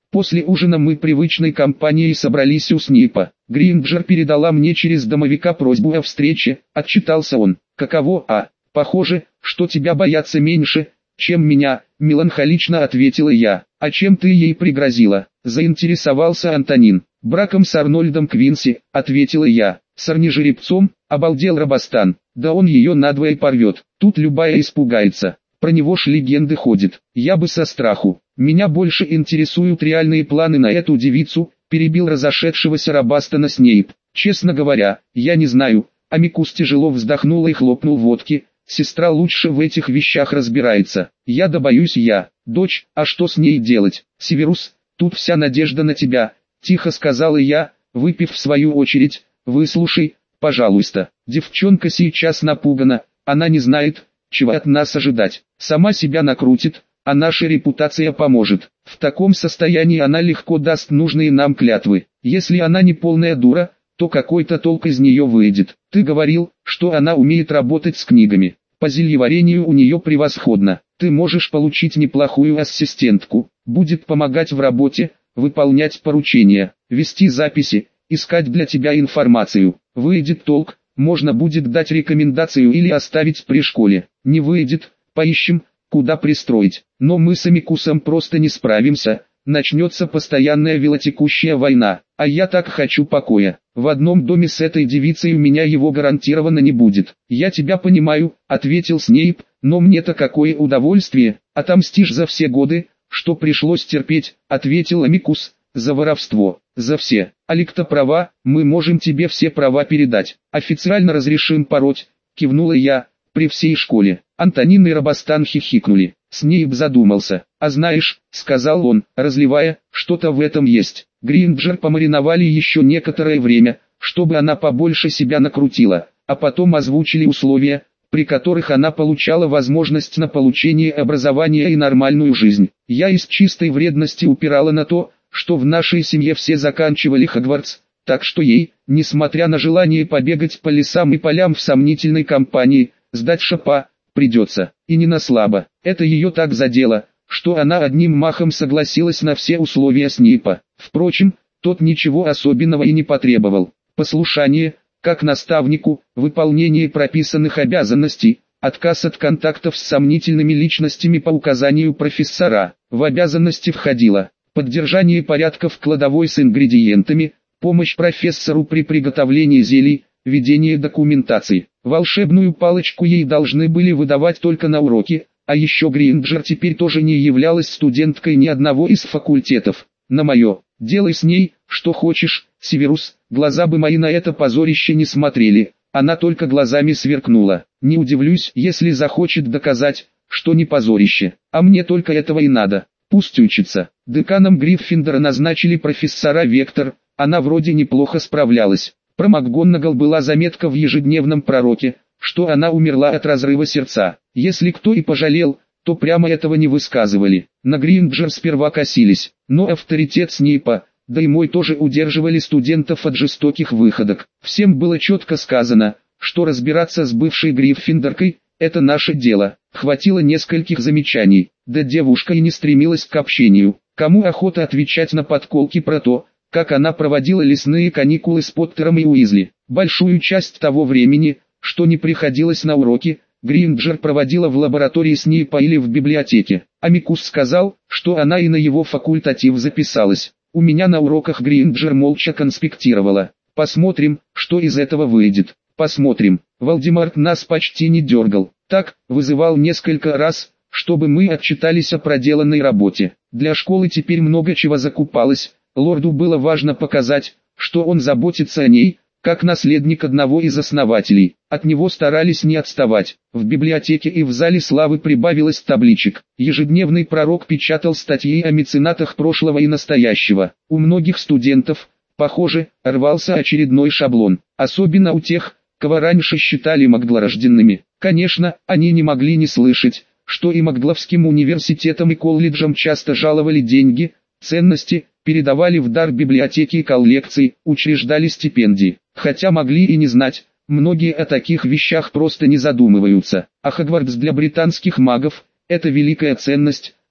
После ужина мы привычной компанией собрались у Снейпа. Гринджер передала мне через домовика просьбу о встрече, отчитался он. Каково, а? Похоже, что тебя боятся меньше, чем меня, меланхолично ответила я. А чем ты ей пригрозила? Заинтересовался Антонин. Браком с Арнольдом Квинси, ответила я. С орнижеребцом, обалдел Робостан. Да он ее надвое порвет, тут любая испугается. Про него ж легенды ходят. Я бы со страху. Меня больше интересуют реальные планы на эту девицу, перебил разошедшегося Робостана Снейп. Честно говоря, я не знаю. Амикус тяжело вздохнула и хлопнул водки. Сестра лучше в этих вещах разбирается. Я да боюсь я. Дочь, а что с ней делать? Северус, тут вся надежда на тебя, тихо сказала я, выпив в свою очередь. Выслушай, пожалуйста. Девчонка сейчас напугана, она не знает, чего от нас ожидать. Сама себя накрутит, а наша репутация поможет. В таком состоянии она легко даст нужные нам клятвы. Если она не полная дура, то какой-то толк из нее выйдет. Ты говорил, что она умеет работать с книгами. По зельеварению у нее превосходно. Ты можешь получить неплохую ассистентку. Будет помогать в работе, выполнять поручения, вести записи, искать для тебя информацию. Выйдет толк, можно будет дать рекомендацию или оставить при школе. Не выйдет, поищем, куда пристроить. Но мы с Амикусом просто не справимся. Начнется постоянная велотекущая война, а я так хочу покоя. В одном доме с этой девицей у меня его гарантированно не будет. Я тебя понимаю, ответил Снейп, но мне-то какое удовольствие, отомстишь за все годы, что пришлось терпеть, ответил Амикус, за воровство, за все. Аликта права, мы можем тебе все права передать. Официально разрешим пороть, кивнула я, при всей школе. Антонин и Робостан хихикнули. Снейп задумался. «А знаешь», — сказал он, разливая, — «что-то в этом есть». Гринджер помариновали еще некоторое время, чтобы она побольше себя накрутила, а потом озвучили условия, при которых она получала возможность на получение образования и нормальную жизнь. Я из чистой вредности упирала на то, что в нашей семье все заканчивали Хогвартс, так что ей, несмотря на желание побегать по лесам и полям в сомнительной компании, сдать шапа придется, и не на слабо. Это ее так задело, что она одним махом согласилась на все условия Снейпа. Впрочем, тот ничего особенного и не потребовал. Послушание, как наставнику, выполнение прописанных обязанностей, отказ от контактов с сомнительными личностями по указанию профессора. В обязанности входило поддержание порядка в кладовой с ингредиентами, помощь профессору при приготовлении зелий, ведение документации. Волшебную палочку ей должны были выдавать только на уроки, а еще Гринджер теперь тоже не являлась студенткой ни одного из факультетов. На мое, делай с ней, что хочешь, Северус, глаза бы мои на это позорище не смотрели, она только глазами сверкнула. Не удивлюсь, если захочет доказать, что не позорище, а мне только этого и надо. Пусть учится. Деканом Гриффиндора назначили профессора Вектор, она вроде неплохо справлялась. Про МакГонагал была заметка в ежедневном пророке, что она умерла от разрыва сердца. Если кто и пожалел, то прямо этого не высказывали. На Гринджер сперва косились, но авторитет Снейпа, да и мой тоже удерживали студентов от жестоких выходок. Всем было четко сказано, что разбираться с бывшей Гриффиндоркой – это наше дело. Хватило нескольких замечаний, да девушка и не стремилась к общению. Кому охота отвечать на подколки про то, как она проводила лесные каникулы с Поттером и Уизли. Большую часть того времени, что не приходилось на уроки, Гринджер проводила в лаборатории Снейпа или в библиотеке. Амикус сказал, что она и на его факультатив записалась. У меня на уроках Гринджер молча конспектировала. Посмотрим, что из этого выйдет. Посмотрим. Волдемарт нас почти не дергал. Так, вызывал несколько раз, чтобы мы отчитались о проделанной работе. Для школы теперь много чего закупалось. Лорду было важно показать, что он заботится о ней, как наследник одного из основателей. От него старались не отставать. В библиотеке и в зале славы прибавилось табличек. Ежедневный пророк печатал статьи о меценатах прошлого и настоящего. У многих студентов, похоже, рвался очередной шаблон. Особенно у тех, кого раньше считали маглорожденными. Конечно, они не могли не слышать, что и Магловским университетам и колледжам часто жаловали деньги, ценности, передавали в дар библиотеки и коллекции, учреждали стипендии. Хотя могли и не знать, многие о таких вещах просто не задумываются. А Хогвартс для британских магов – это великая ценность,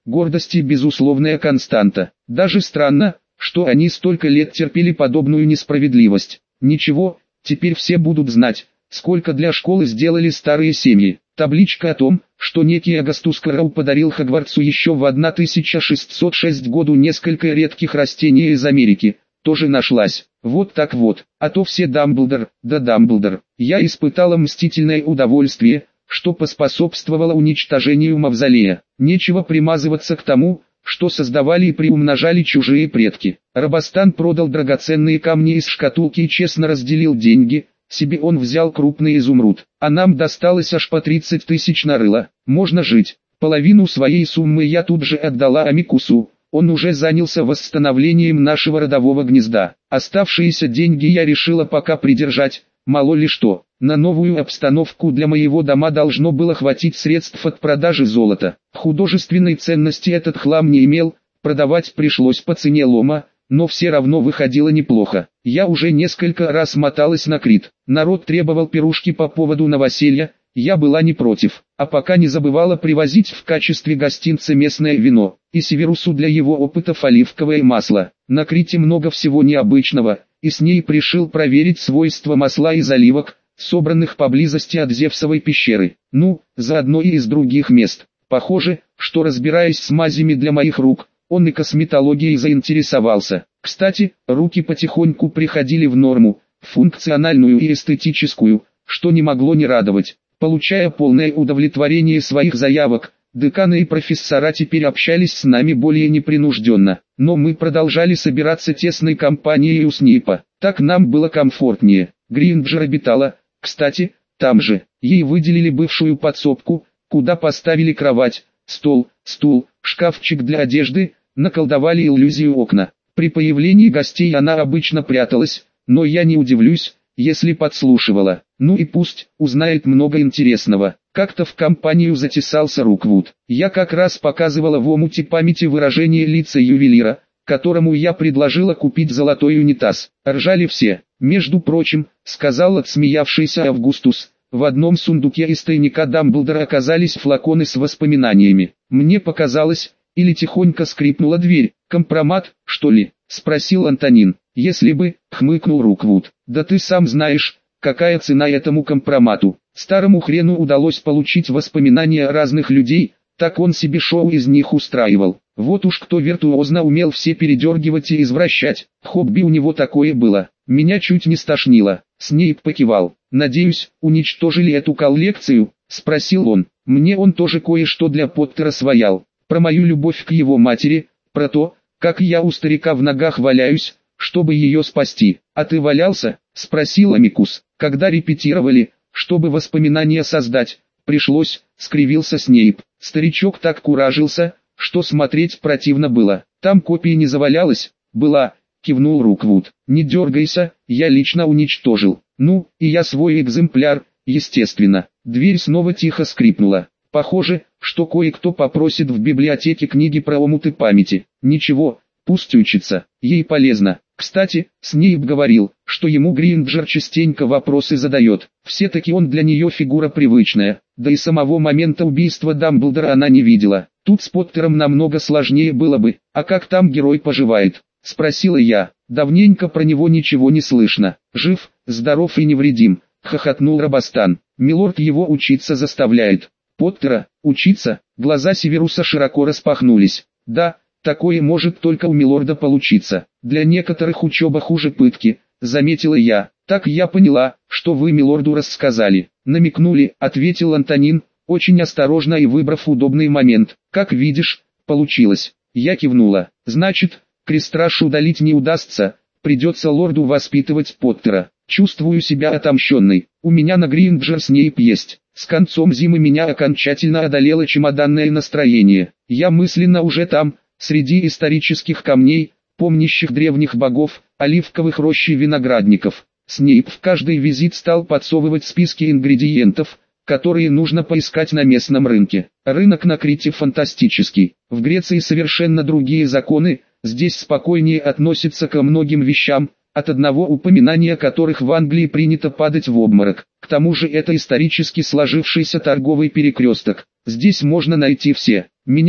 гордости безусловная константа. Даже странно, что они столько лет терпели подобную несправедливость. Ничего, теперь все будут знать, сколько для школы сделали старые семьи. Табличка о том, что некий Агастус Карау подарил Хогвартсу еще в тысяча шестьсот шестом году несколько редких растений из Америки, тоже нашлась. Вот так вот, а то все Дамблдор, да Дамблдор. Я испытала мстительное удовольствие, что поспособствовало уничтожению мавзолея. Нечего примазываться к тому, что создавали и приумножали чужие предки. Робостан продал драгоценные камни из шкатулки и честно разделил деньги. Себе он взял крупный изумруд, а нам досталось аж по тридцать тысяч на рыло. Можно жить. Половину своей суммы я тут же отдала Амикусу. Он уже занялся восстановлением нашего родового гнезда. Оставшиеся деньги я решила пока придержать, мало ли что. На новую обстановку для моего дома должно было хватить средств от продажи золота. Художественной ценности этот хлам не имел, продавать пришлось по цене лома, но все равно выходило неплохо. Я уже несколько раз моталась на Крит. Народ требовал пирушки по поводу новоселья, я была не против, а пока не забывала привозить в качестве гостинца местное вино, и Северусу для его опытов оливковое масло. На Крите много всего необычного, и с ней решил проверить свойства масла из оливок, собранных поблизости от Зевсовой пещеры, ну, заодно и из других мест. Похоже, что разбираясь с мазями для моих рук, он и косметологией заинтересовался. Кстати, руки потихоньку приходили в норму, функциональную и эстетическую, что не могло не радовать. Получая полное удовлетворение своих заявок, деканы и профессора теперь общались с нами более непринужденно. Но мы продолжали собираться тесной компанией у Снейпа. Так нам было комфортнее. Гринджер обитала, кстати, там же. Ей выделили бывшую подсобку, куда поставили кровать, стол, стул, шкафчик для одежды, наколдовали иллюзию окна. При появлении гостей она обычно пряталась, но я не удивлюсь, если подслушивала. Ну и пусть, узнает много интересного. Как-то в компанию затесался Руквуд. Я как раз показывала в омуте памяти выражение лица ювелира, которому я предложила купить золотой унитаз. Ржали все. Между прочим, сказал отсмеявшийся Августус, в одном сундуке из тайника Дамблдора оказались флаконы с воспоминаниями. Мне показалось, или тихонько скрипнула дверь. «Компромат, что ли?» — спросил Антонин. «Если бы», — хмыкнул Руквуд. «Да ты сам знаешь, какая цена этому компромату. Старому хрену удалось получить воспоминания разных людей, так он себе шоу из них устраивал. Вот уж кто виртуозно умел все передергивать и извращать. Хобби у него такое было. Меня чуть не стошнило». Снейп покивал. «Надеюсь, уничтожили эту коллекцию?» — спросил он. «Мне он тоже кое-что для Поттера своял. Про мою любовь к его матери, про то, как я у старика в ногах валяюсь, чтобы ее спасти». «А ты валялся?» — спросил Амикус. «Когда репетировали, чтобы воспоминания создать, пришлось», — скривился Снейп. Старичок так куражился, что смотреть противно было. «Там копии не завалялось?» «Была», — кивнул Руквуд. «Не дергайся, я лично уничтожил. Ну, и я свой экземпляр, естественно». Дверь снова тихо скрипнула. Похоже, что кое-кто попросит в библиотеке книги про омуты памяти. Ничего, пусть учится, ей полезно. Кстати, Снейп говорил, что ему Гринджер частенько вопросы задает. Все-таки он для нее фигура привычная, да и самого момента убийства Дамблдора она не видела. Тут с Поттером намного сложнее было бы. «А как там герой поживает?» — спросила я. «Давненько про него ничего не слышно. Жив, здоров и невредим», — хохотнул Робостан. «Милорд его учиться заставляет». «Поттера, учиться?» Глаза Северуса широко распахнулись. «Да, такое может только у милорда получиться. Для некоторых учеба хуже пытки», — заметила я. «Так я поняла, что вы милорду рассказали». «Намекнули», — ответил Антонин, очень осторожно и выбрав удобный момент. «Как видишь, получилось». Я кивнула. «Значит, Крестраж удалить не удастся, придется лорду воспитывать Поттера. Чувствую себя отомщенной. У меня на Гринджер Снейп есть». С концом зимы меня окончательно одолело чемоданное настроение. Я мысленно уже там, среди исторических камней, помнящих древних богов, оливковых рощ и виноградников. Снейп в каждый визит стал подсовывать списки ингредиентов, которые нужно поискать на местном рынке. Рынок на Крите фантастический. В Греции совершенно другие законы, здесь спокойнее относятся ко многим вещам, от одного упоминания которых в Англии принято падать в обморок. К тому же это исторически сложившийся торговый перекресток. Здесь можно найти все. Меня,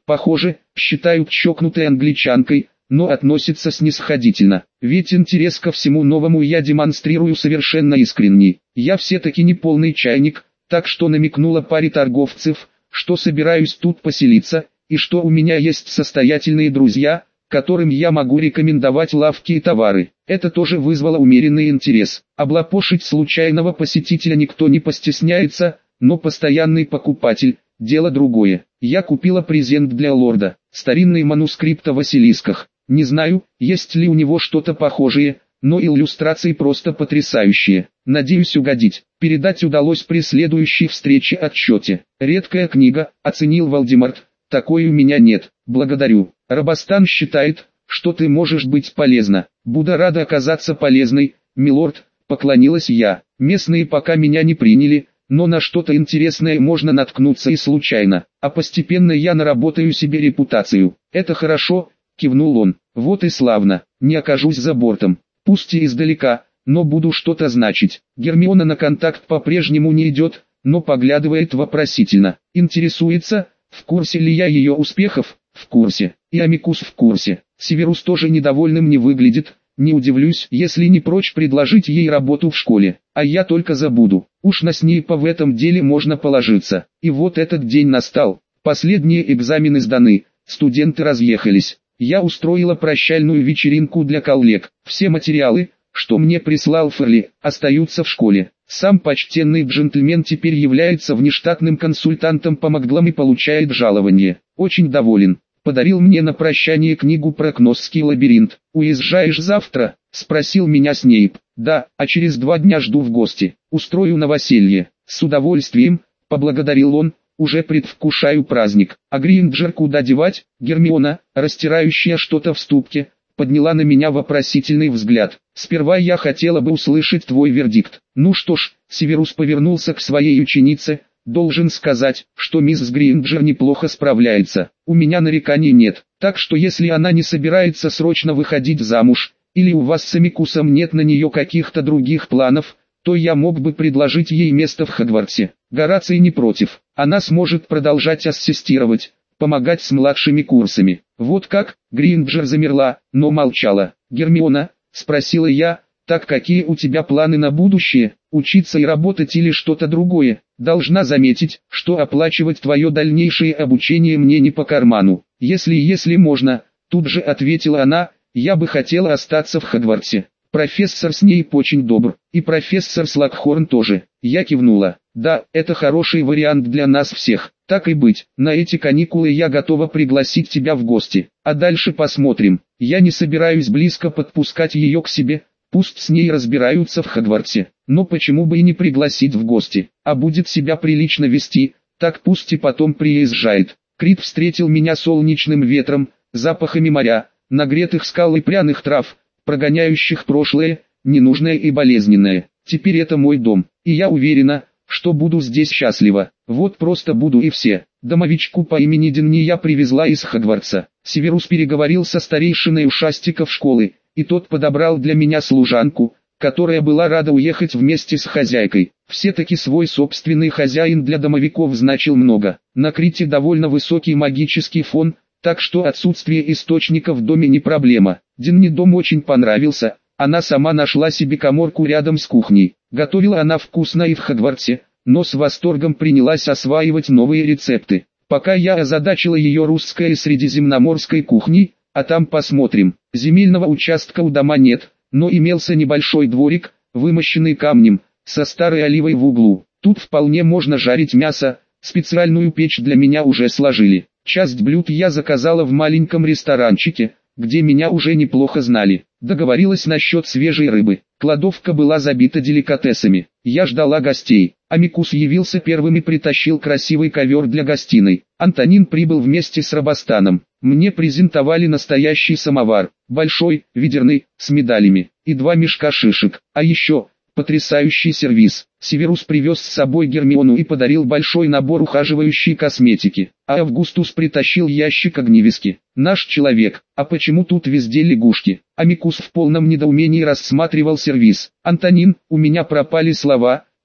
Похоже, считают чокнутой англичанкой, но относится снисходительно. Ведь интерес ко всему новому я демонстрирую совершенно искренний. Я все-таки не полный чайник, так что намекнула паре торговцев, что собираюсь тут поселиться, и что у меня есть состоятельные друзья, которым я могу рекомендовать лавки и товары. Это тоже вызвало умеренный интерес. Облапошить случайного посетителя никто не постесняется, но постоянный покупатель – дело другое. Я купила презент для лорда, старинный манускрипт о Василисках. Не знаю, есть ли у него что-то похожее, но иллюстрации просто потрясающие. Надеюсь угодить. Передать удалось при следующей встрече отчете. Редкая книга, оценил Вальдемарт. Такой у меня нет, благодарю. Робостан считает, что ты можешь быть полезна. Буду рада оказаться полезной, милорд, поклонилась я. Местные пока меня не приняли, но на что-то интересное можно наткнуться и случайно. А постепенно я наработаю себе репутацию. Это хорошо, кивнул он. Вот и славно, не окажусь за бортом. Пусть и издалека, но буду что-то значить. Гермиона на контакт по-прежнему не идет, но поглядывает вопросительно. Интересуется, в курсе ли я ее успехов? В курсе. И Амикус в курсе. Северус тоже недовольным не выглядит. Не удивлюсь, если не прочь предложить ей работу в школе. А я только забуду. Уж на Снейпа в этом деле можно положиться. И вот этот день настал. Последние экзамены сданы. Студенты разъехались. Я устроила прощальную вечеринку для коллег. Все материалы, что мне прислал Ферли, остаются в школе. Сам почтенный джентльмен теперь является внештатным консультантом по маглам и получает жалование. Очень доволен. Подарил мне на прощание книгу про Кносский лабиринт. «Уезжаешь завтра?» – спросил меня Снейп. «Да, а через два дня жду в гости. Устрою новоселье». «С удовольствием», – поблагодарил он. «Уже предвкушаю праздник. А Гринджер куда девать?» Гермиона, растирающая что-то в ступке, подняла на меня вопросительный взгляд. «Сперва я хотела бы услышать твой вердикт». «Ну что ж», Северус повернулся к своей ученице, «должен сказать, что мисс Гринджер неплохо справляется. У меня нареканий нет, так что если она не собирается срочно выходить замуж, или у вас с Амикусом нет на нее каких-то других планов, то я мог бы предложить ей место в Хогвартсе. Гораций не против, она сможет продолжать ассистировать, помогать с младшими курсами». «Вот как?» Гринджер замерла, но молчала. «Гермиона?» – спросила я. «Так какие у тебя планы на будущее? Учиться и работать или что-то другое? Должна заметить, что оплачивать твое дальнейшее обучение мне не по карману. Если если можно», тут же ответила она, «я бы хотела остаться в Хогвартсе. Профессор Снейп очень добр, и профессор Слакхорн тоже». Я кивнула. «Да, это хороший вариант для нас всех. Так и быть, на эти каникулы я готова пригласить тебя в гости, а дальше посмотрим. Я не собираюсь близко подпускать ее к себе, пусть с ней разбираются в Хогвартсе, но почему бы и не пригласить в гости, а будет себя прилично вести, так пусть и потом приезжает». Крит встретил меня солнечным ветром, запахами моря, нагретых скал и пряных трав, прогоняющих прошлое, ненужное и болезненное. Теперь это мой дом, и я уверена, что буду здесь счастлива. Вот просто буду и все. Домовичку по имени Денни я привезла из Хогвартса. Северус переговорил со старейшиной ушастиков школы, и тот подобрал для меня служанку, которая была рада уехать вместе с хозяйкой. Все-таки свой собственный хозяин для домовиков значил много. На Крите довольно высокий магический фон, так что отсутствие источника в доме не проблема. Денни дом очень понравился. Она сама нашла себе каморку рядом с кухней. Готовила она вкусно и в Хогвартсе, но с восторгом принялась осваивать новые рецепты. Пока я озадачила ее русской и средиземноморской кухней, а там посмотрим. Земельного участка у дома нет, но имелся небольшой дворик, вымощенный камнем, со старой оливой в углу. Тут вполне можно жарить мясо, специальную печь для меня уже сложили. Часть блюд я заказала в маленьком ресторанчике, где меня уже неплохо знали. Договорилась насчет свежей рыбы. Кладовка была забита деликатесами. Я ждала гостей. Амикус явился первым и притащил красивый ковер для гостиной. Антонин прибыл вместе с Робостаном. Мне презентовали настоящий самовар, большой, ведерный, с медалями, и два мешка шишек. А еще, потрясающий сервиз. Северус привез с собой Гермиону и подарил большой набор ухаживающей косметики. А Августус притащил ящик огневиски. Наш человек. А почему тут везде лягушки? Амикус в полном недоумении рассматривал сервиз. «Антонин, у меня пропали слова»,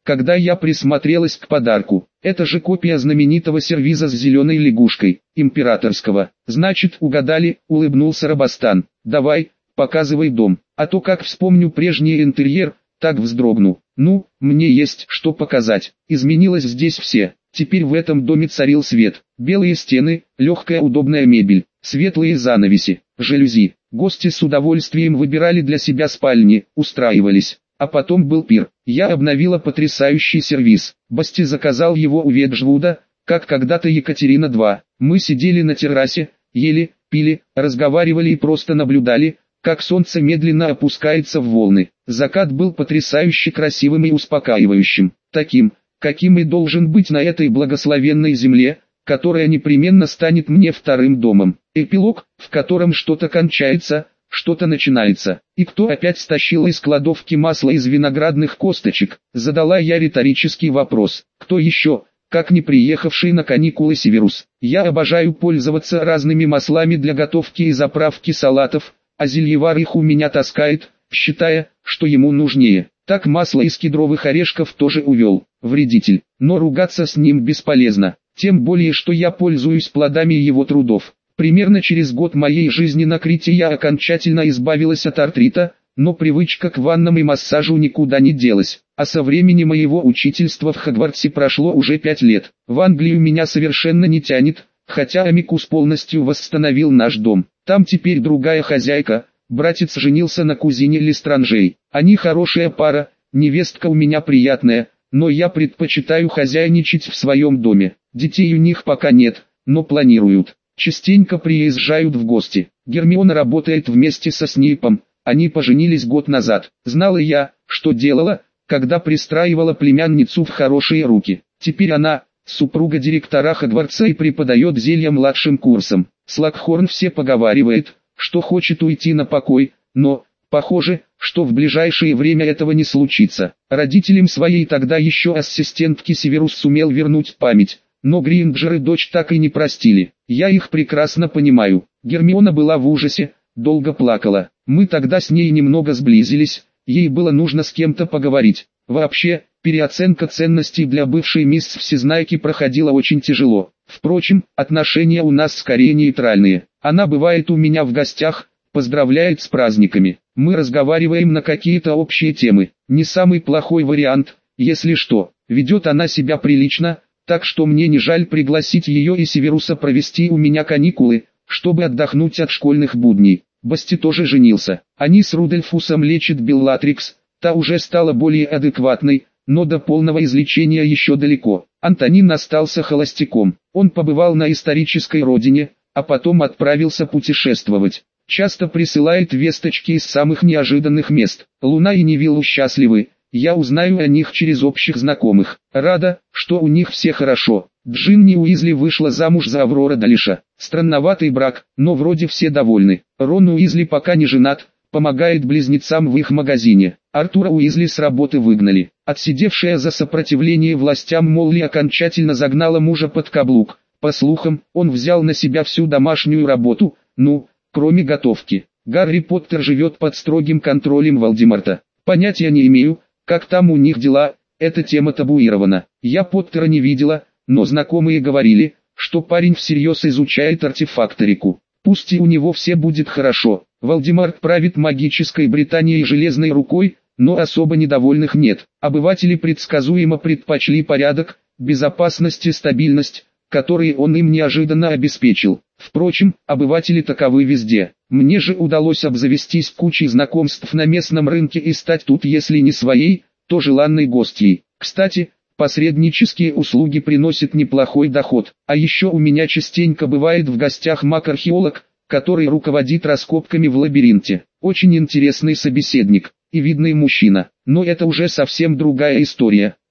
когда я присмотрелась к подарку. Это же копия знаменитого сервиза с зеленой лягушкой, императорского. Значит, угадали, улыбнулся Робостан. Давай, показывай дом, а то как вспомню прежний интерьер, так вздрогну. Ну, мне есть что показать. Изменилось здесь все. Теперь в этом доме царил свет. Белые стены, легкая удобная мебель, светлые занавеси, жалюзи. Гости с удовольствием выбирали для себя спальни, устраивались. А потом был пир. Я обновила потрясающий сервиз. Басти заказал его у Веджвуда, как когда-то Екатерина вторая. Мы сидели на террасе, ели, пили, разговаривали и просто наблюдали, как солнце медленно опускается в волны. Закат был потрясающе красивым и успокаивающим. Таким, каким и должен быть на этой благословенной земле, которая непременно станет мне вторым домом. Эпилог, в котором что-то кончается, что-то начинается. И кто опять стащил из кладовки масло из виноградных косточек? Задала я риторический вопрос. Кто еще, как не приехавший на каникулы Северус? Я обожаю пользоваться разными маслами для готовки и заправки салатов, а зельевар их у меня таскает, считая, что ему нужнее. Так масло из кедровых орешков тоже увел. Вредитель. Но ругаться с ним бесполезно. Тем более, что я пользуюсь плодами его трудов. Примерно через год моей жизни на Крите я окончательно избавилась от артрита, но привычка к ваннам и массажу никуда не делась. А со времени моего учительства в Хогвартсе прошло уже пять лет. В Англию меня совершенно не тянет, хотя Амикус полностью восстановил наш дом. Там теперь другая хозяйка, братец женился на кузине Лестранжей. Они хорошая пара, невестка у меня приятная, но я предпочитаю хозяйничать в своем доме. Детей у них пока нет, но планируют. Частенько приезжают в гости. Гермиона работает вместе со Снейпом, они поженились год назад. Знала я, что делала, когда пристраивала племянницу в хорошие руки. Теперь она, супруга директора Хогвартса и преподает зелья младшим курсом. Слакхорн все поговаривает, что хочет уйти на покой, но, похоже, что в ближайшее время этого не случится. Родителям своей тогда еще ассистентке Северус сумел вернуть память, но Гринджеры дочь так и не простили. Я их прекрасно понимаю. Гермиона была в ужасе, долго плакала. Мы тогда с ней немного сблизились, ей было нужно с кем-то поговорить. Вообще, переоценка ценностей для бывшей мисс Всезнайки проходила очень тяжело. Впрочем, отношения у нас скорее нейтральные. Она бывает у меня в гостях, поздравляет с праздниками. Мы разговариваем на какие-то общие темы. Не самый плохой вариант, если что. Ведет она себя прилично, так что мне не жаль пригласить ее и Северуса провести у меня каникулы, чтобы отдохнуть от школьных будней. Басти тоже женился. Они с Рудольфусом лечат Беллатрикс, та уже стала более адекватной, но до полного излечения еще далеко. Антонин остался холостяком. Он побывал на исторической родине, а потом отправился путешествовать. Часто присылает весточки из самых неожиданных мест. Луна и Невиллу счастливы. Я узнаю о них через общих знакомых. Рада, что у них все хорошо. Джинни Уизли вышла замуж за Аврора Далиша. Странноватый брак, но вроде все довольны. Рон Уизли пока не женат, помогает близнецам в их магазине. Артура Уизли с работы выгнали. Отсидевшая за сопротивление властям Молли окончательно загнала мужа под каблук. По слухам, он взял на себя всю домашнюю работу, ну, кроме готовки. Гарри Поттер живет под строгим контролем Волдеморта. Понятия не имею, как там у них дела, эта тема табуирована. Я Поттера не видела, но знакомые говорили, что парень всерьез изучает артефакторику. Пусть и у него все будет хорошо. Волдеморт правит магической Британией железной рукой, но особо недовольных нет. Обыватели предсказуемо предпочли порядок, безопасность и стабильность, которые он им неожиданно обеспечил. Впрочем, обыватели таковы везде. Мне же удалось обзавестись кучей знакомств на местном рынке и стать тут, если не своей, то желанной гостьей. Кстати, посреднические услуги приносят неплохой доход. А еще у меня частенько бывает в гостях маг-археолог, который руководит раскопками в лабиринте. Очень интересный собеседник и видный мужчина. Но это уже совсем другая история.